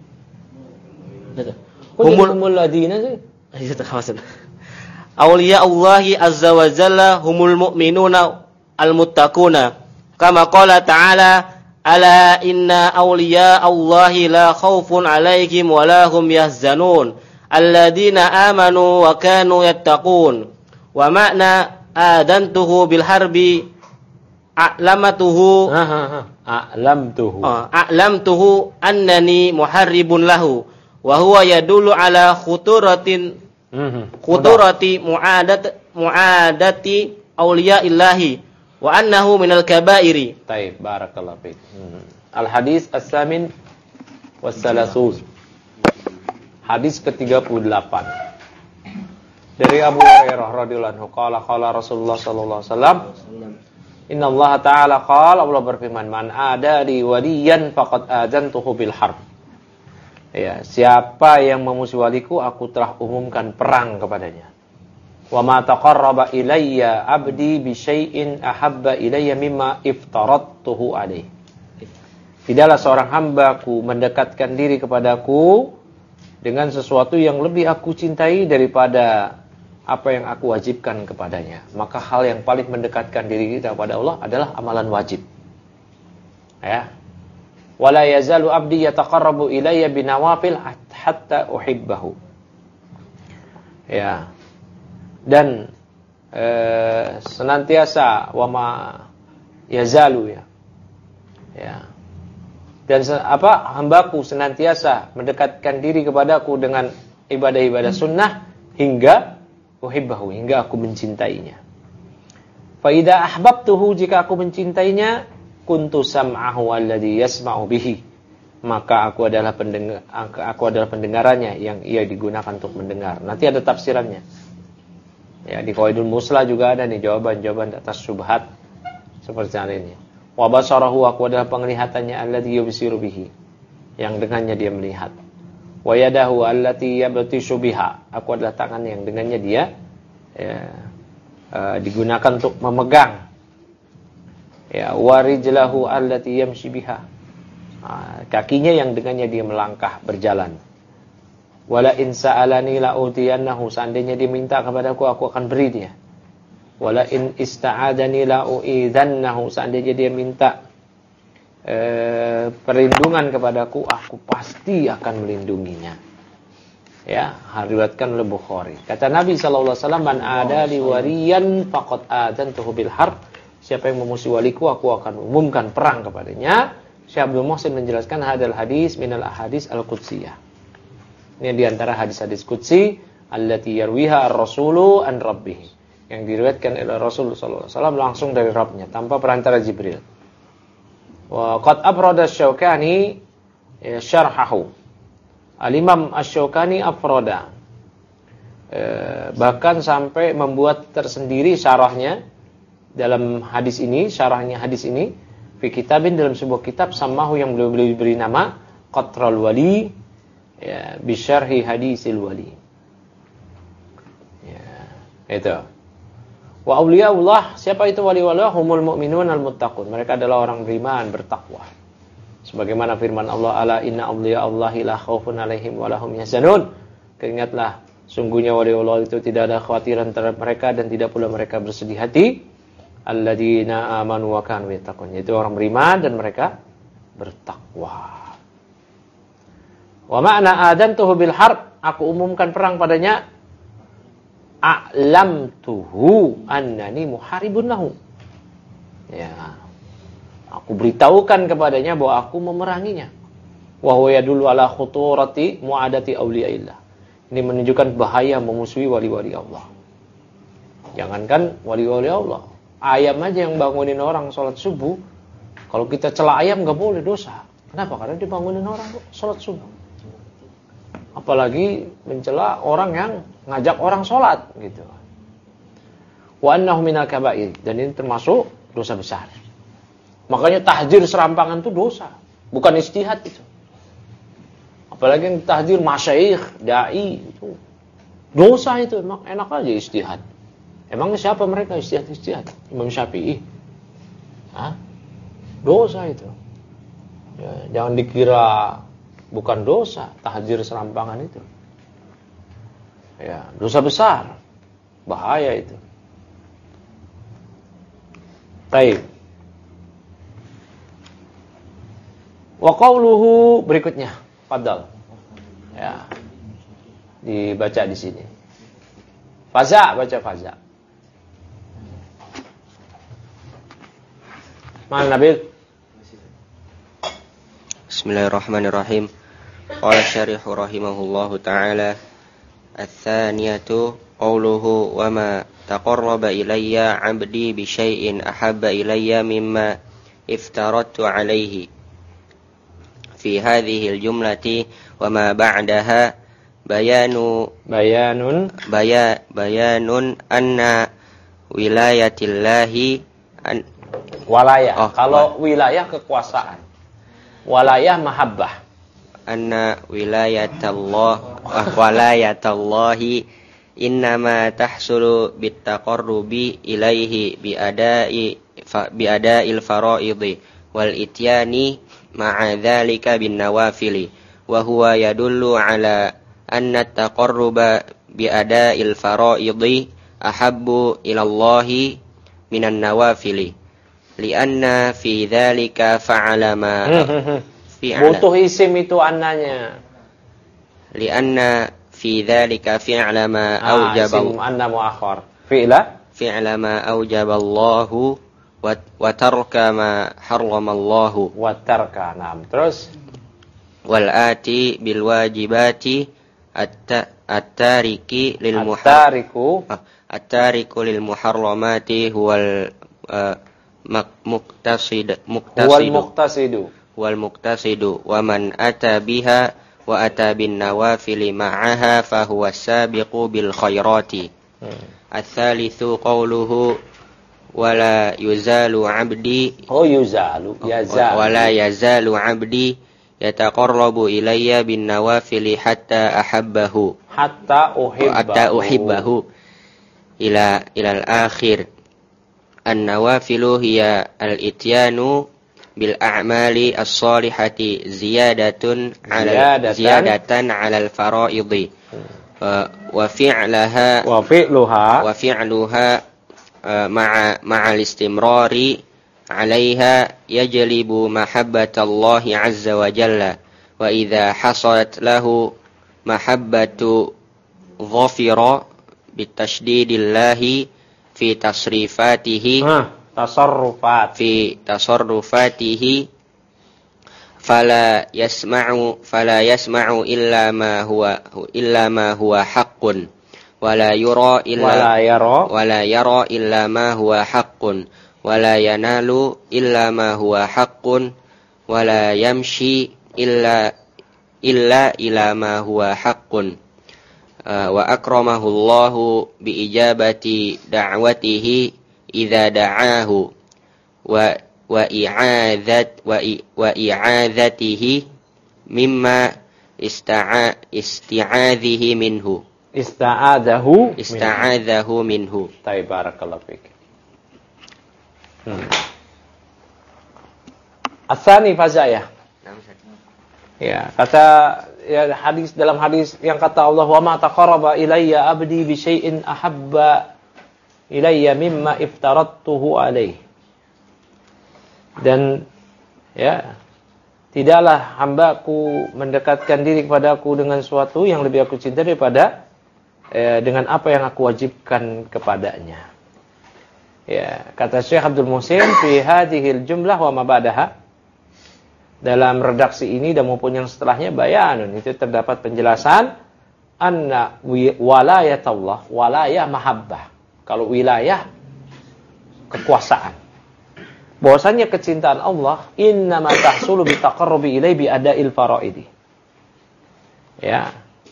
Humul humul ladzina sih. Iya, maksud. Awliya'ullahi azza wa jalla humul mu'minuna al-muttaquna kama qala ta'ala ala inna awliya'allahi la khaufun 'alaihim wa la hum yahzanun alladzina amanu wa kanu yattaqun wa ma'na adantuhu bil harbi a'lamatuhu a'lamtuhu a'lamtuhu annani muharribun lahu wa huwa yadullu ala khuturatin khuturati mu'adat mu'adati awliya'illahi wa annahu minal kaba'iri. Taib, barakallahu fiik. Hmm. Al-hadis as-samin was-salasun. Hadis ke tiga puluh delapan. Dari Abu Hurairah radhiyallahu anhu qala qala Rasulullah sallallahu alaihi wasallam Inna Allah ta'ala qala, Allah berfirman, man adali waliyan faqad azantuhu bil harb. Ya, siapa yang memusuhi waliku, aku telah umumkan perang kepadanya. Wa ma taqarraba ilayya 'abdi bi syai'in ahabba ilayya mimma iftaradtuhu alaihi. Tidaklah seorang hambaku mendekatkan diri kepadaku dengan sesuatu yang lebih aku cintai daripada apa yang aku wajibkan kepadanya. Maka hal yang paling mendekatkan diri kita kepada Allah adalah amalan wajib. Ya. Wala yazalu 'abdi yataqarrabu ilayya binawafil hatta uhibbahu. Ya. Dan e, senantiasa wama yazalu ya. Ya. Dan apa hambaku senantiasa mendekatkan diri kepadaku dengan ibadah-ibadah sunnah hingga uhibbahu, hingga aku mencintainya. Fa idza ahbabtuhu, jika aku mencintainya, kuntu sam'ahu alladhi yasma'u bihi, maka aku adalah pendengar aku adalah pendengarannya yang ia digunakan untuk mendengar. Nanti ada tafsirannya. Ya, di Qawaidul Muslah juga ada nih jawaban-jawaban atas syubhat seperti ini. Wa basarahu, aku adalah penglihatannya alladhi yubsiru bihi, yang dengannya dia melihat. Wa yadahu allati yabtishu biha, aku adalah tangan yang dengannya dia ya, uh, digunakan untuk memegang. Ya, wa rijlahu allati yamshi biha, uh, kakinya yang dengannya dia melangkah berjalan. Wala in sa'alani la utiyannahu, seandainya dia minta kepadaku, aku akan beri dia. Wala in ista'adani la u'idzannahu, seandainya dia minta eh, perlindungan kepadaku, aku pasti akan melindunginya. Ya, diriwayatkan oleh Bukhari. Kata Nabi sallallahu alaihi wasallam, man adali wariyan faqad adantuhu bil harb. Siapa yang memusuhi waliku, aku akan umumkan perang kepadanya. Syekh Abdul Muhsin menjelaskan hadal hadis minal ahadis al-qudsiyah. Ini di antara hadis-hadis qudsi allati yarwiha ar-rasulu an rabbih, yang diriwayatkan oleh Rasul sallallahu alaihi wasallam langsung dari Rabbnya tanpa perantara Jibril. Wa qad afrada asy-Syaukani ya, syarhahu. Al-Imam Asy-Syaukani afrada, eh, bahkan sampai membuat tersendiri syarahnya dalam hadis ini, syarahnya hadis ini fi kitabin, dalam sebuah kitab samahu yang beliau beri nama Qatrul Wali, ya, bi syarhi hadisil wali. Ya, itu. Wa auliyaullah, siapa itu wali-wali? Humul mu'minun al-muttaqun, mereka adalah orang beriman, bertakwa. Sebagaimana firman Allah, ala inna awliya'allahi la khaufun 'alaihim wa lahum yahzanun. Ingatlah, sungguhnya wali-wali itu tidak ada kekhawatiran terhadap mereka dan tidak pula mereka bersedih hati. Alladzina amanu wa kanu yattaqun, yaitu orang beriman dan mereka bertakwa. Wa ma'na adantuhu bil harb, aku umumkan perang padanya. A'lamtuhu annani muharibun lahu. Ya. Aku beritahukan kepadanya bahwa aku memeranginya. Wa huwa yadullu ala khuturati mu'adati auliyaillah. Ini menunjukkan bahaya memusuhi wali-wali Allah. Jangankan wali-wali Allah, ayam aja yang bangunin orang sholat subuh. Kalau kita cela ayam nggak boleh, dosa. Kenapa? Karena dia bangunin orang sholat subuh. Apalagi mencela orang yang ngajak orang sholat gitu. Wa annahu minal kaba'ir, dan ini termasuk dosa besar. Makanya tahjir serampangan itu dosa, bukan ijtihad itu. Apalagi yang tahdir masyayikh, dai itu. Dosa itu, emang enak aja ijtihad. Emang siapa mereka ijtihad-ijtihad? Imam Syafi'i. Hah? Dosa itu. Ya, jangan dikira bukan dosa, tahdir serampangan itu. Ya, dosa besar. Bahaya itu. Baik. Wa qauluhu berikutnya, fadal. Ya. Dibaca di sini. Faza, baca faza. Mal Nabil. Bismillahirrahmanirrahim. Qala syarih rahimahullahu ta'ala, ats-tsaniyatu qawluhu wa ma taqarraba ilayya 'abdi bi syai'in ahabba ilayya mimma iftaradtu 'alaihi. Fi hadhihi al-jumlati wa ma ba'daha bayanu bayanun baya bayanun anna wilayatillahi an, walayah. Oh, kalau wilayah kekuasaan. Walayah mahabbah. Anna wilayatallah ah, walayatallahi innama tahsulu bittaqarrubi ilaihi biadai fa, biada'il faraidhi wal ityani ma'a dzalika bin nawafili wa huwa yadullu ala anna at-taqarruba biada'il faraidhi ahabbu ila Allahi minan nawafili lianna fi dzalika fa'ala ma fi'ala butuh isim itu annanya lianna fi dzalika fi'ala ma ah, aujaba isim anna muakhar fi'la fi'la ma aujaba Allahu wa, wa tarka ma harrama Allahu wa tarka. Naam, terus wal ati bil wajibati at-tariki lil muharramiku at-tariku lil muharramati huwal uh, muqtasid muqtasidu muqtasidu wal muqtasidu wa man ata biha wa ata bin nawafili ma'aha fa huwa sabiqu bil khairati. hmm. Ats-tsalitsu qawluhu wala yuzalu 'abdi oh yuzalu yazalu wala yazalu 'abdi yataqarrabu ilayya bin nawafili hatta ahabbahu hatta uhibbahu hatta uhibbahu ila ilal akhir. An-nawafilu hiya al-ityanu bil a'mali as-salihati ziyadatun 'ala ziyadatan 'ala al-fara'idhi wa fi'laha wa fi'luha wa fi'luha ma'a ma'al istimrari 'alaiha yajlibu mahabbatallahi 'azza wa jalla wa idza hasalat lahu mahabbatu dhafira bitasdidillahi fi tasrifatihi ah, tasarrufat fi tasarrufatihi fala yasma'u fala yasma'u illa ma huwa illa ma huwa haqqun wala yura illa wala yara wala yara illa ma huwa haqqun wala yanalu illa ma huwa haqqun wala yamshi illa illa ila ma huwa haqqun. Wa akramahu Allahu bi ijabati da'watihi idza da'ahu wa wa i'adzat wa wa i'adzatihi mimma ista'a isti'adhihi minhu ista'adahu ista'adhahu minhu. Taib, barakallahu fik. hmm. Asani fazaya. Ya, kata ya hadis dalam hadis yang kata Allah wa ma taqarraba ilayya abdi bi syai'in ahabba ilayya mimma iftaradtuhu alaih. Dan ya, tidaklah hambaku mendekatkan diri kepadaku dengan sesuatu yang lebih aku cintai daripada eh, dengan apa yang aku wajibkan kepadanya. Ya, kata Syekh Abdul Muhsin fi hadhil jumlah wa ma ba'daha, dalam redaksi ini dan maupun yang setelahnya bayanun, itu terdapat penjelasan anna walayatullah, walayah mahabbah. Kalau wilayah kekuasaan, bahwasanya kecintaan Allah innama tahsulu bi taqarrubi ilai bi ada'il faraidi. Ya.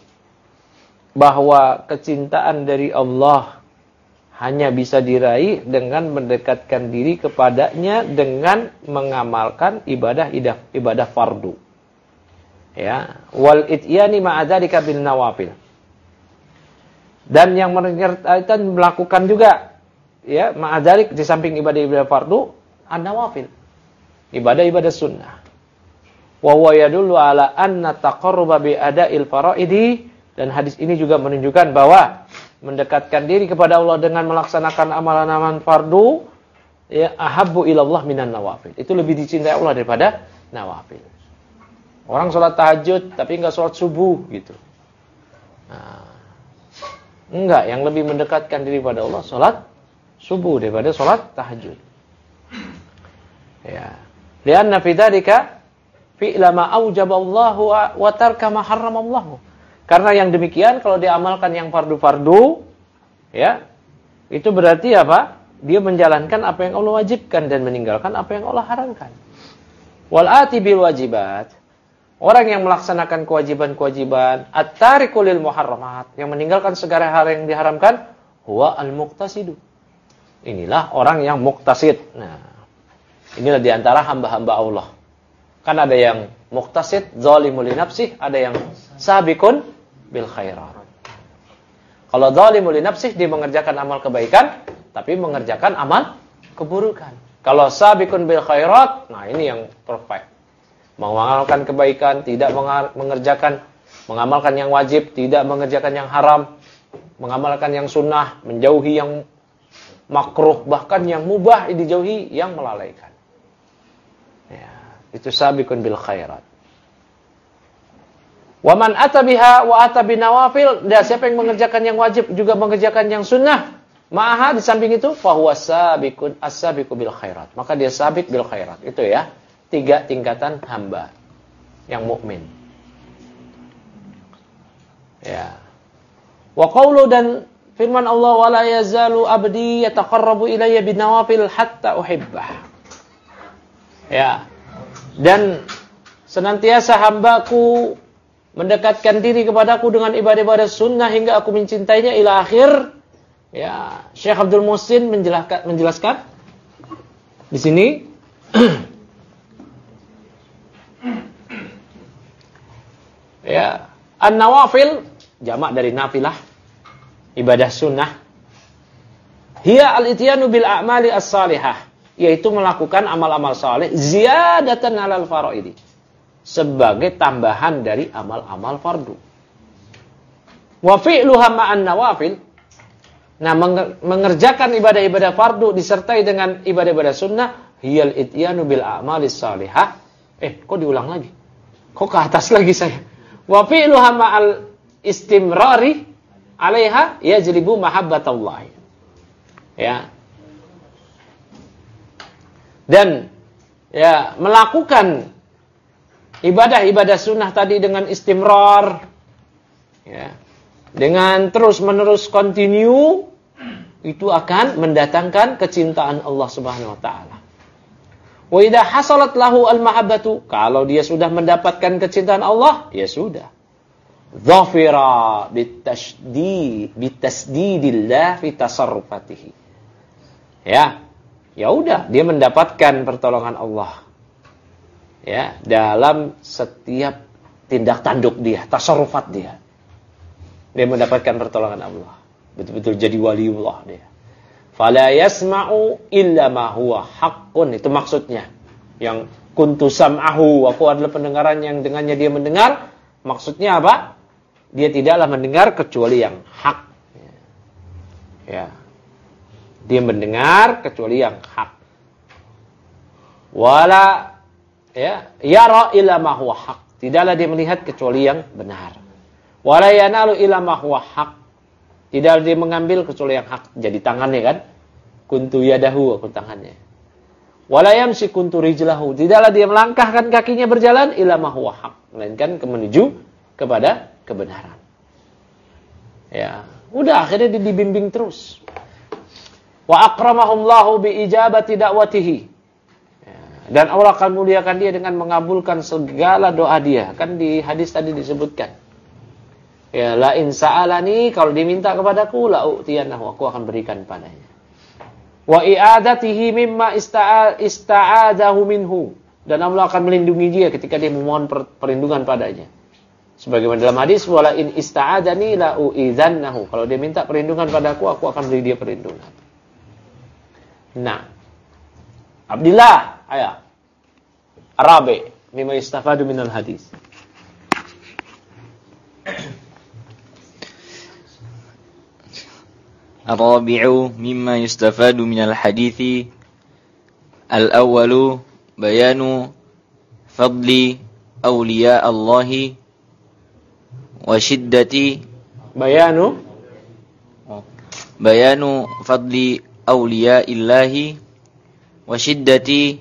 Bahwa kecintaan dari Allah hanya bisa diraih dengan mendekatkan diri kepadanya dengan mengamalkan ibadah ibadah, ibadah fardu. Ya, wal ityani ma'adzalika bil nawafil. Dan yang menyertakan melakukan juga ya ma'adzalik di samping ibadah-ibadah fardu an-nawafil. Ibadah-ibadah sunnah. Wa huwa yadullu ala anna taqarruba bi ada'il faraidi, dan hadis ini juga menunjukkan bahwa mendekatkan diri kepada Allah dengan melaksanakan amalan-amalan fardu ya ahabbu ilallah minan nawafil. Itu lebih dicintai Allah daripada nawafil. Orang sholat tahajud tapi enggak sholat subuh gitu. Nah, enggak, yang lebih mendekatkan diri pada Allah sholat subuh daripada sholat tahajud. Ya. Lianna fi dzalika fi'la ma aujaballahu wa tarka ma harramallahu. Karena yang demikian kalau diamalkan yang fardu-fardu ya, itu berarti apa? Dia menjalankan apa yang Allah wajibkan dan meninggalkan apa yang Allah haramkan. Wal ati bil wajibat, orang yang melaksanakan kewajiban-kewajiban, at-tariku lil muharramat, yang meninggalkan segala hal yang diharamkan, huwa al-muqtasidu. Inilah orang yang muqtasid. Nah, inilah diantara hamba-hamba Allah. Kan ada yang muqtasid, zalimul li nafsih, ada yang sabiqun bil khairat. Kalau zalimul li nafsih, dia mengerjakan amal kebaikan tapi mengerjakan amal keburukan. Kalau sabiqun bil khairat, nah ini yang perfect. Mengamalkan kebaikan, tidak mengerjakan mengamalkan yang wajib, tidak mengerjakan yang haram, mengamalkan yang sunnah, menjauhi yang makruh, bahkan yang mubah dijauhi, yang melalaikan. Ya, itu sabiqun bil khairat. Wa man ata biha wa ata binawafil, dan siapa yang mengerjakan yang wajib juga mengerjakan yang sunnah, ma'aha di samping itu fa huwa sabiqun as-sabiqu bil khairat. Maka dia sabiq bil khairat. Itu ya, tiga tingkatan hamba yang mukmin. Ya. Wa qawlu, dan firman Allah, wala yazalu abdi yataqarrabu ilayya binawafil hatta uhibbah. Ya. Dan senantiasa hambaku mendekatkan diri kepadaku dengan ibadah-ibadah sunnah hingga aku mencintainya ila akhir. Ya, Syekh Abdul Muhsin menjelaskan menjelaskan di sini ya, an-nawafil jamak dari nafilah, ibadah sunnah. Hiya al-ityanu bil a'mali as-salihah, yaitu melakukan amal-amal saleh ziyadatan 'alal faraidi, sebagai tambahan dari amal-amal fardu. Wa fi'luha ma'an nawafil, nah mengerjakan ibadah-ibadah fardu disertai dengan ibadah-ibadah sunnah, hiyal ityanu bil a'malis salihah. Eh, kok diulang lagi? Kok ke atas lagi saya? Wa fi'luha ma'al istimrari 'alaiha yajlibu mahabbatallah. Ya. Dan ya, melakukan ibadah-ibadah sunnah tadi dengan istimrar, ya, dengan terus-menerus continue, itu akan mendatangkan kecintaan Allah Subhanahu wa taala. Wa idza hasalat lahu al-mahabbatu, kalau dia sudah mendapatkan kecintaan Allah, ya sudah. Dhafira bitashdid bitasdidillah fi tasarrufatihi. Ya. Ya udah, dia mendapatkan pertolongan Allah. Ya, dalam setiap tindak tanduk dia, tasarrufat dia. Dia mendapatkan pertolongan Allah. Betul-betul jadi waliullah dia. Fala yasma'u illa ma huwa haqqun, itu maksudnya. Yang kuntu sam'ahu, aku adalah pendengaran yang dengannya dia mendengar. Maksudnya apa? Dia tidaklah mendengar kecuali yang hak. Ya. Dia mendengar kecuali yang hak. Wala ya yara illa ma huwa haq, tidaklah dia melihat kecuali yang benar. Wala yanalu illa ma huwa haq, tidaklah dia mengambil kecuali yang hak. Jadi tangannya kan, kuntu yadahu, aku tangannya. Wala yamsi kuntu rijlahu, tidaklah dia melangkahkan kakinya berjalan illa ma huwa haq, melainkan menuju kepada kebenaran. Ya, udah akhirnya dia dibimbing terus. Wa akramahullahu bi ijabati da'watihi, dan Allah akan muliakan dia dengan mengabulkan segala doa dia. Kan di hadis tadi disebutkan, ya, la in sa'alani, kalau diminta kepadaku, la u'tiyanahu, aku akan berikan padanya. Wa i'adatihi mimma ista'a ista'adahu minhu, dan Allah akan melindungi dia ketika dia memohon perlindungan padanya. Sebagaimana dalam hadis, wala in ista'adani la u'idzannahu. Kalau dia minta perlindungan padaku, aku akan beri dia perlindungan. Nah, Abdillah, ayah. Arabi, mimma yustafadu minal hadis. Arabi'u mimma yustafadu minal hadithi. Al-awwalu bayanu fadli awliya Allahi wa shiddati bayanu bayanu fadli awliya Illahi wa shiddati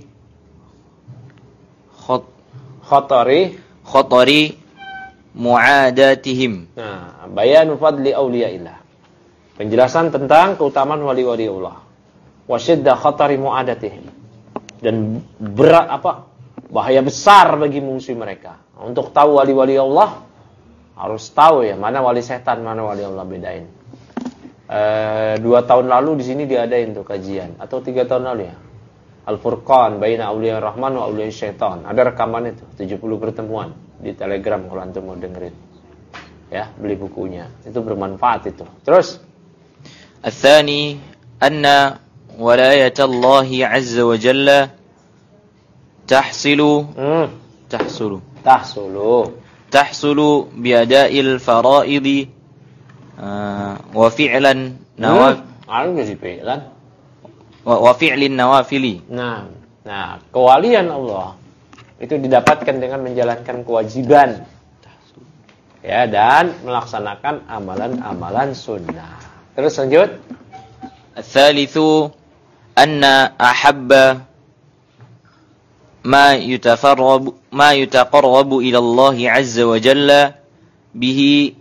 khot khatari khatari mu'adatihim. Nah, bayanu fadli awliya illah. Penjelasan tentang keutamaan wali-wali Allah. Wa shidda khatari mu'adatihim. Dan berat apa? Bahaya besar bagi musuh mereka. Untuk tahu wali-wali Allah harus tahu ya mana wali setan, mana wali Allah, bedain. E, dua tahun lalu di sini diadain tuh kajian, atau tiga tahun lalu ya. Al-Furqan baina auliya Rahman wa auliya Syaitan. Ada rekaman itu, tujuh puluh pertemuan di Telegram kalau antum mau dengerin. Ya, beli bukunya. Itu bermanfaat itu. Terus Ats-tsani anna walayatallahi 'azza wa jalla tahsilu hmm. tahsulu tahsulu tahsulu biada'il fara'idi uh, wa fi'lan nawaf hmm. Ada sih fi'lan wa, wa fi'lin nawafili. Nah, nah, kewalian Allah itu didapatkan dengan menjalankan kewajiban. Ya, dan melaksanakan amalan-amalan sunnah. Terus lanjut. Ats-tsalitsu anna ahabba ma yutafarrabu ma yutaqarrabu ila Allah 'azza wa jalla bihi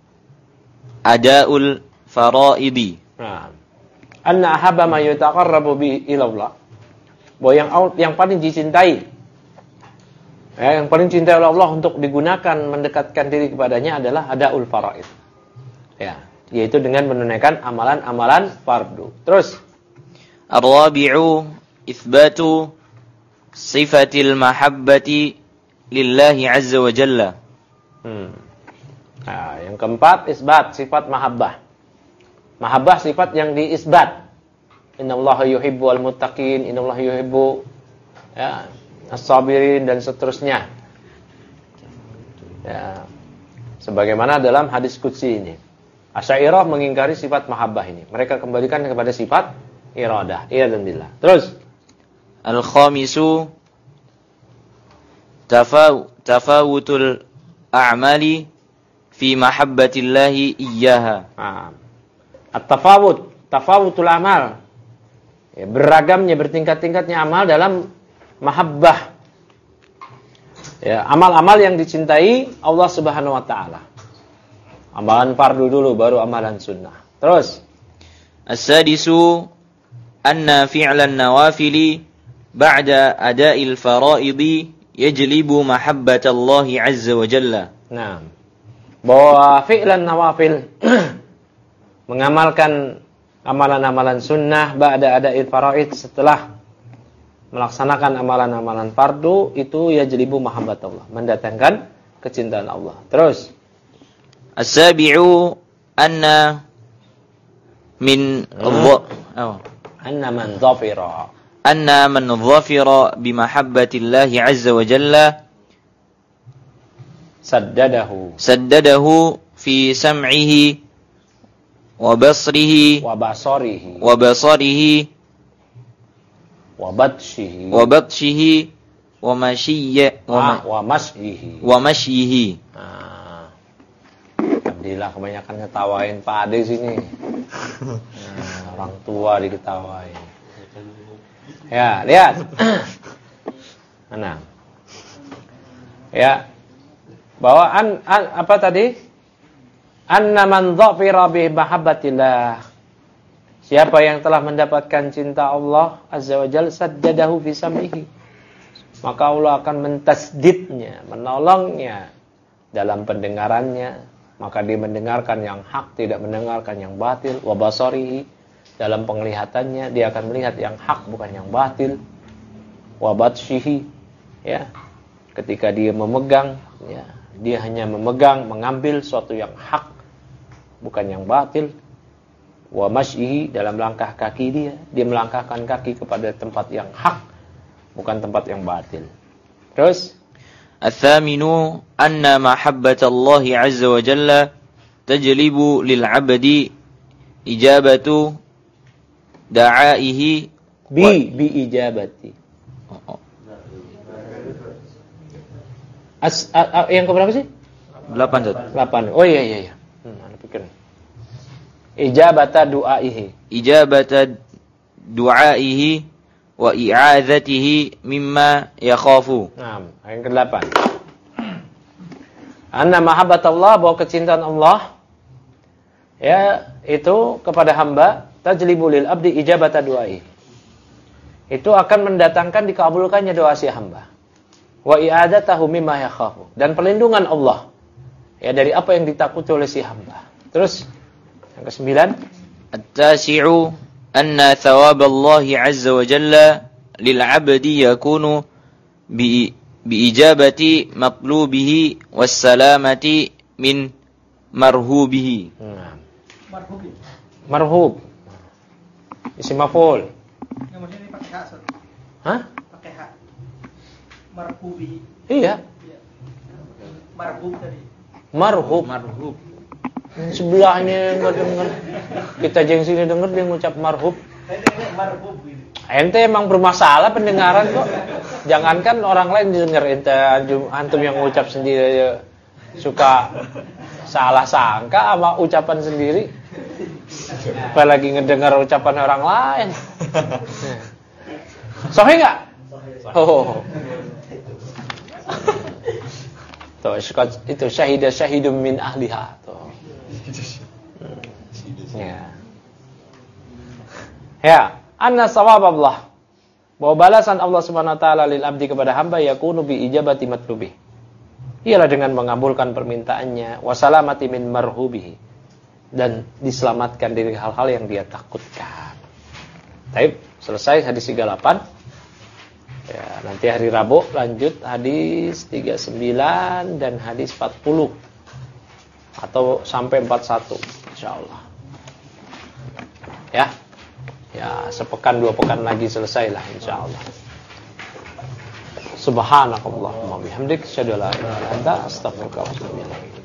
ada'ul fara'idi. Nah, anna ahabba ma yutaqarrabu bihi ila Allah. Bahwa yang yang paling dicintai, ya, yang paling cintai oleh Allah untuk digunakan mendekatkan diri kepadanya adalah ada'ul fara'id. Ya, yaitu dengan menunaikan amalan-amalan fardu. Terus Ar-rabi'u itsbatu sifatil mahabbati lillahi 'azza wa jalla. Hmm. Nah, yang keempat isbat sifat mahabbah. Mahabbah sifat yang diisbat. Innallaha yuhibbul muttaqin, innallaha yuhibbu ya, as-sabirin dan seterusnya. Ya. Sebagaimana dalam hadis qudsi ini. Asy'ariyah mengingkari sifat mahabbah ini. Mereka kembalikan kepada sifat iradah. Iyadzan billah. Terus Al-khamisu tafaw tafawutul a'mali fi mahabbatillahi iyyaha. Nah, at-tafawut, tafawutul amal. Ya, beragamnya, bertingkat-tingkatnya amal dalam mahabbah. Ya, amal-amal yang dicintai Allah Subhanahu wa taala. Amalan fardu dulu baru amalan sunnah. Terus As-sadisu anna fi'lan nawafili ba'da ada'il fara'idi yajlibu mahabbatallahi 'azza wa jalla. Nah, bahwa fi'lan nawafil mengamalkan amalan-amalan sunnah ba'da ada'il fara'id setelah melaksanakan amalan-amalan fardu itu yajlibu mahabbatallah, mendatangkan kecintaan Allah. Terus As-sabi'u anna min Allah oh. anna man dhafira anna man dhafira bi mahabbatillahi 'azza wa jalla saddadahu saddadahu fi sam'ihi wa basrihi wa basarihi wa basarihi wa batshihi wa batshihi wa mashiyya wa, wa masyihi wa mashyihi. Nah, Alhamdulillah kebanyakan ngetawain Pak Ade sini. Nah, orang tua diketawain. Ya, lihat. Nah. Ya. Bahwa an, an apa tadi? Anna man dhafira bi mahabbatillah. Siapa yang telah mendapatkan cinta Allah Azza wa Jalla saddadahu fi sam'ihi. Maka Allah akan mentasdidnya, menolongnya dalam pendengarannya. Maka dia mendengarkan yang hak, tidak mendengarkan yang batil. Wa basarihi, dalam penglihatannya dia akan melihat yang hak bukan yang batil. Wa batshihi, Ya. Ketika dia memegang, ya, dia hanya memegang, mengambil sesuatu yang hak, bukan yang batil. Wa masyihi, dalam langkah kaki dia, dia melangkahkan kaki kepada tempat yang hak, bukan tempat yang batil. Terus Al-thaminu anna mahabbatallahi azza wa jalla tajlibu lil 'abdi ijabatu da'aihi bi bi ijabati. As, a, a, yang keberapa sih? delapan Ustaz. delapan. Oh iya iya iya. Hmm, ana pikir. Ijabata du'aihi. Ijabata du'aihi wa i'adzatihi mimma yakhafu. Nah, yang kedelapan. Anna mahabbatallah, bahwa kecintaan Allah ya itu kepada hamba tajlibu lil abdi ijabata du'aihi. Itu akan mendatangkan dikabulkannya doa si hamba. Wa i'adzatahu mimma yakhafu, dan perlindungan Allah ya dari apa yang ditakuti oleh si hamba. Terus yang kesembilan, at-tasi'u anna thawab Allah azza wa jalla lil 'abdi yakunu bi biijabati maqlubihi was salamati min marhubihi. Nah. Marhub. Marhub. Isim maf'ul. Yang maksudnya ini pakai hak, Ustaz. Hah? Pakai hak. Marhubi. Iya. Marhub tadi. Marhub. Marhub. Sebelahnya enggak dengar. Kita jeng sini dengar dia ngucap marhub. Marhub ini. Ente emang bermasalah pendengaran kok. Jangankan orang lain dengar, ente antum yang ngucap sendiri aja suka salah sangka sama ucapan sendiri. Apalagi ngedengar ucapan orang lain. Sahih enggak? Oh. Tuh, itu syahidah syahidum min ahliha tuh. Hmm. Ya. Ya, anna sawab Allah, bahwa balasan Allah Subhanahu wa taala lil abdi kepada hamba yakunu bi ijabati matlubi. Ialah dengan mengabulkan permintaannya, wasalamati min marhubihi, dan diselamatkan dari hal-hal yang dia takutkan. Baik, selesai hadis tiga puluh delapan. Ya, nanti hari Rabu lanjut hadis tiga puluh sembilan dan hadis empat puluh atau sampai empat puluh satu insyaallah. Ya. Ya, sepekan dua pekan lagi selesailah insyaallah. Subhanakallahumma bihamdik, asyhadu an la ilaha illa anta, astaghfiruka wa atubu ilaik.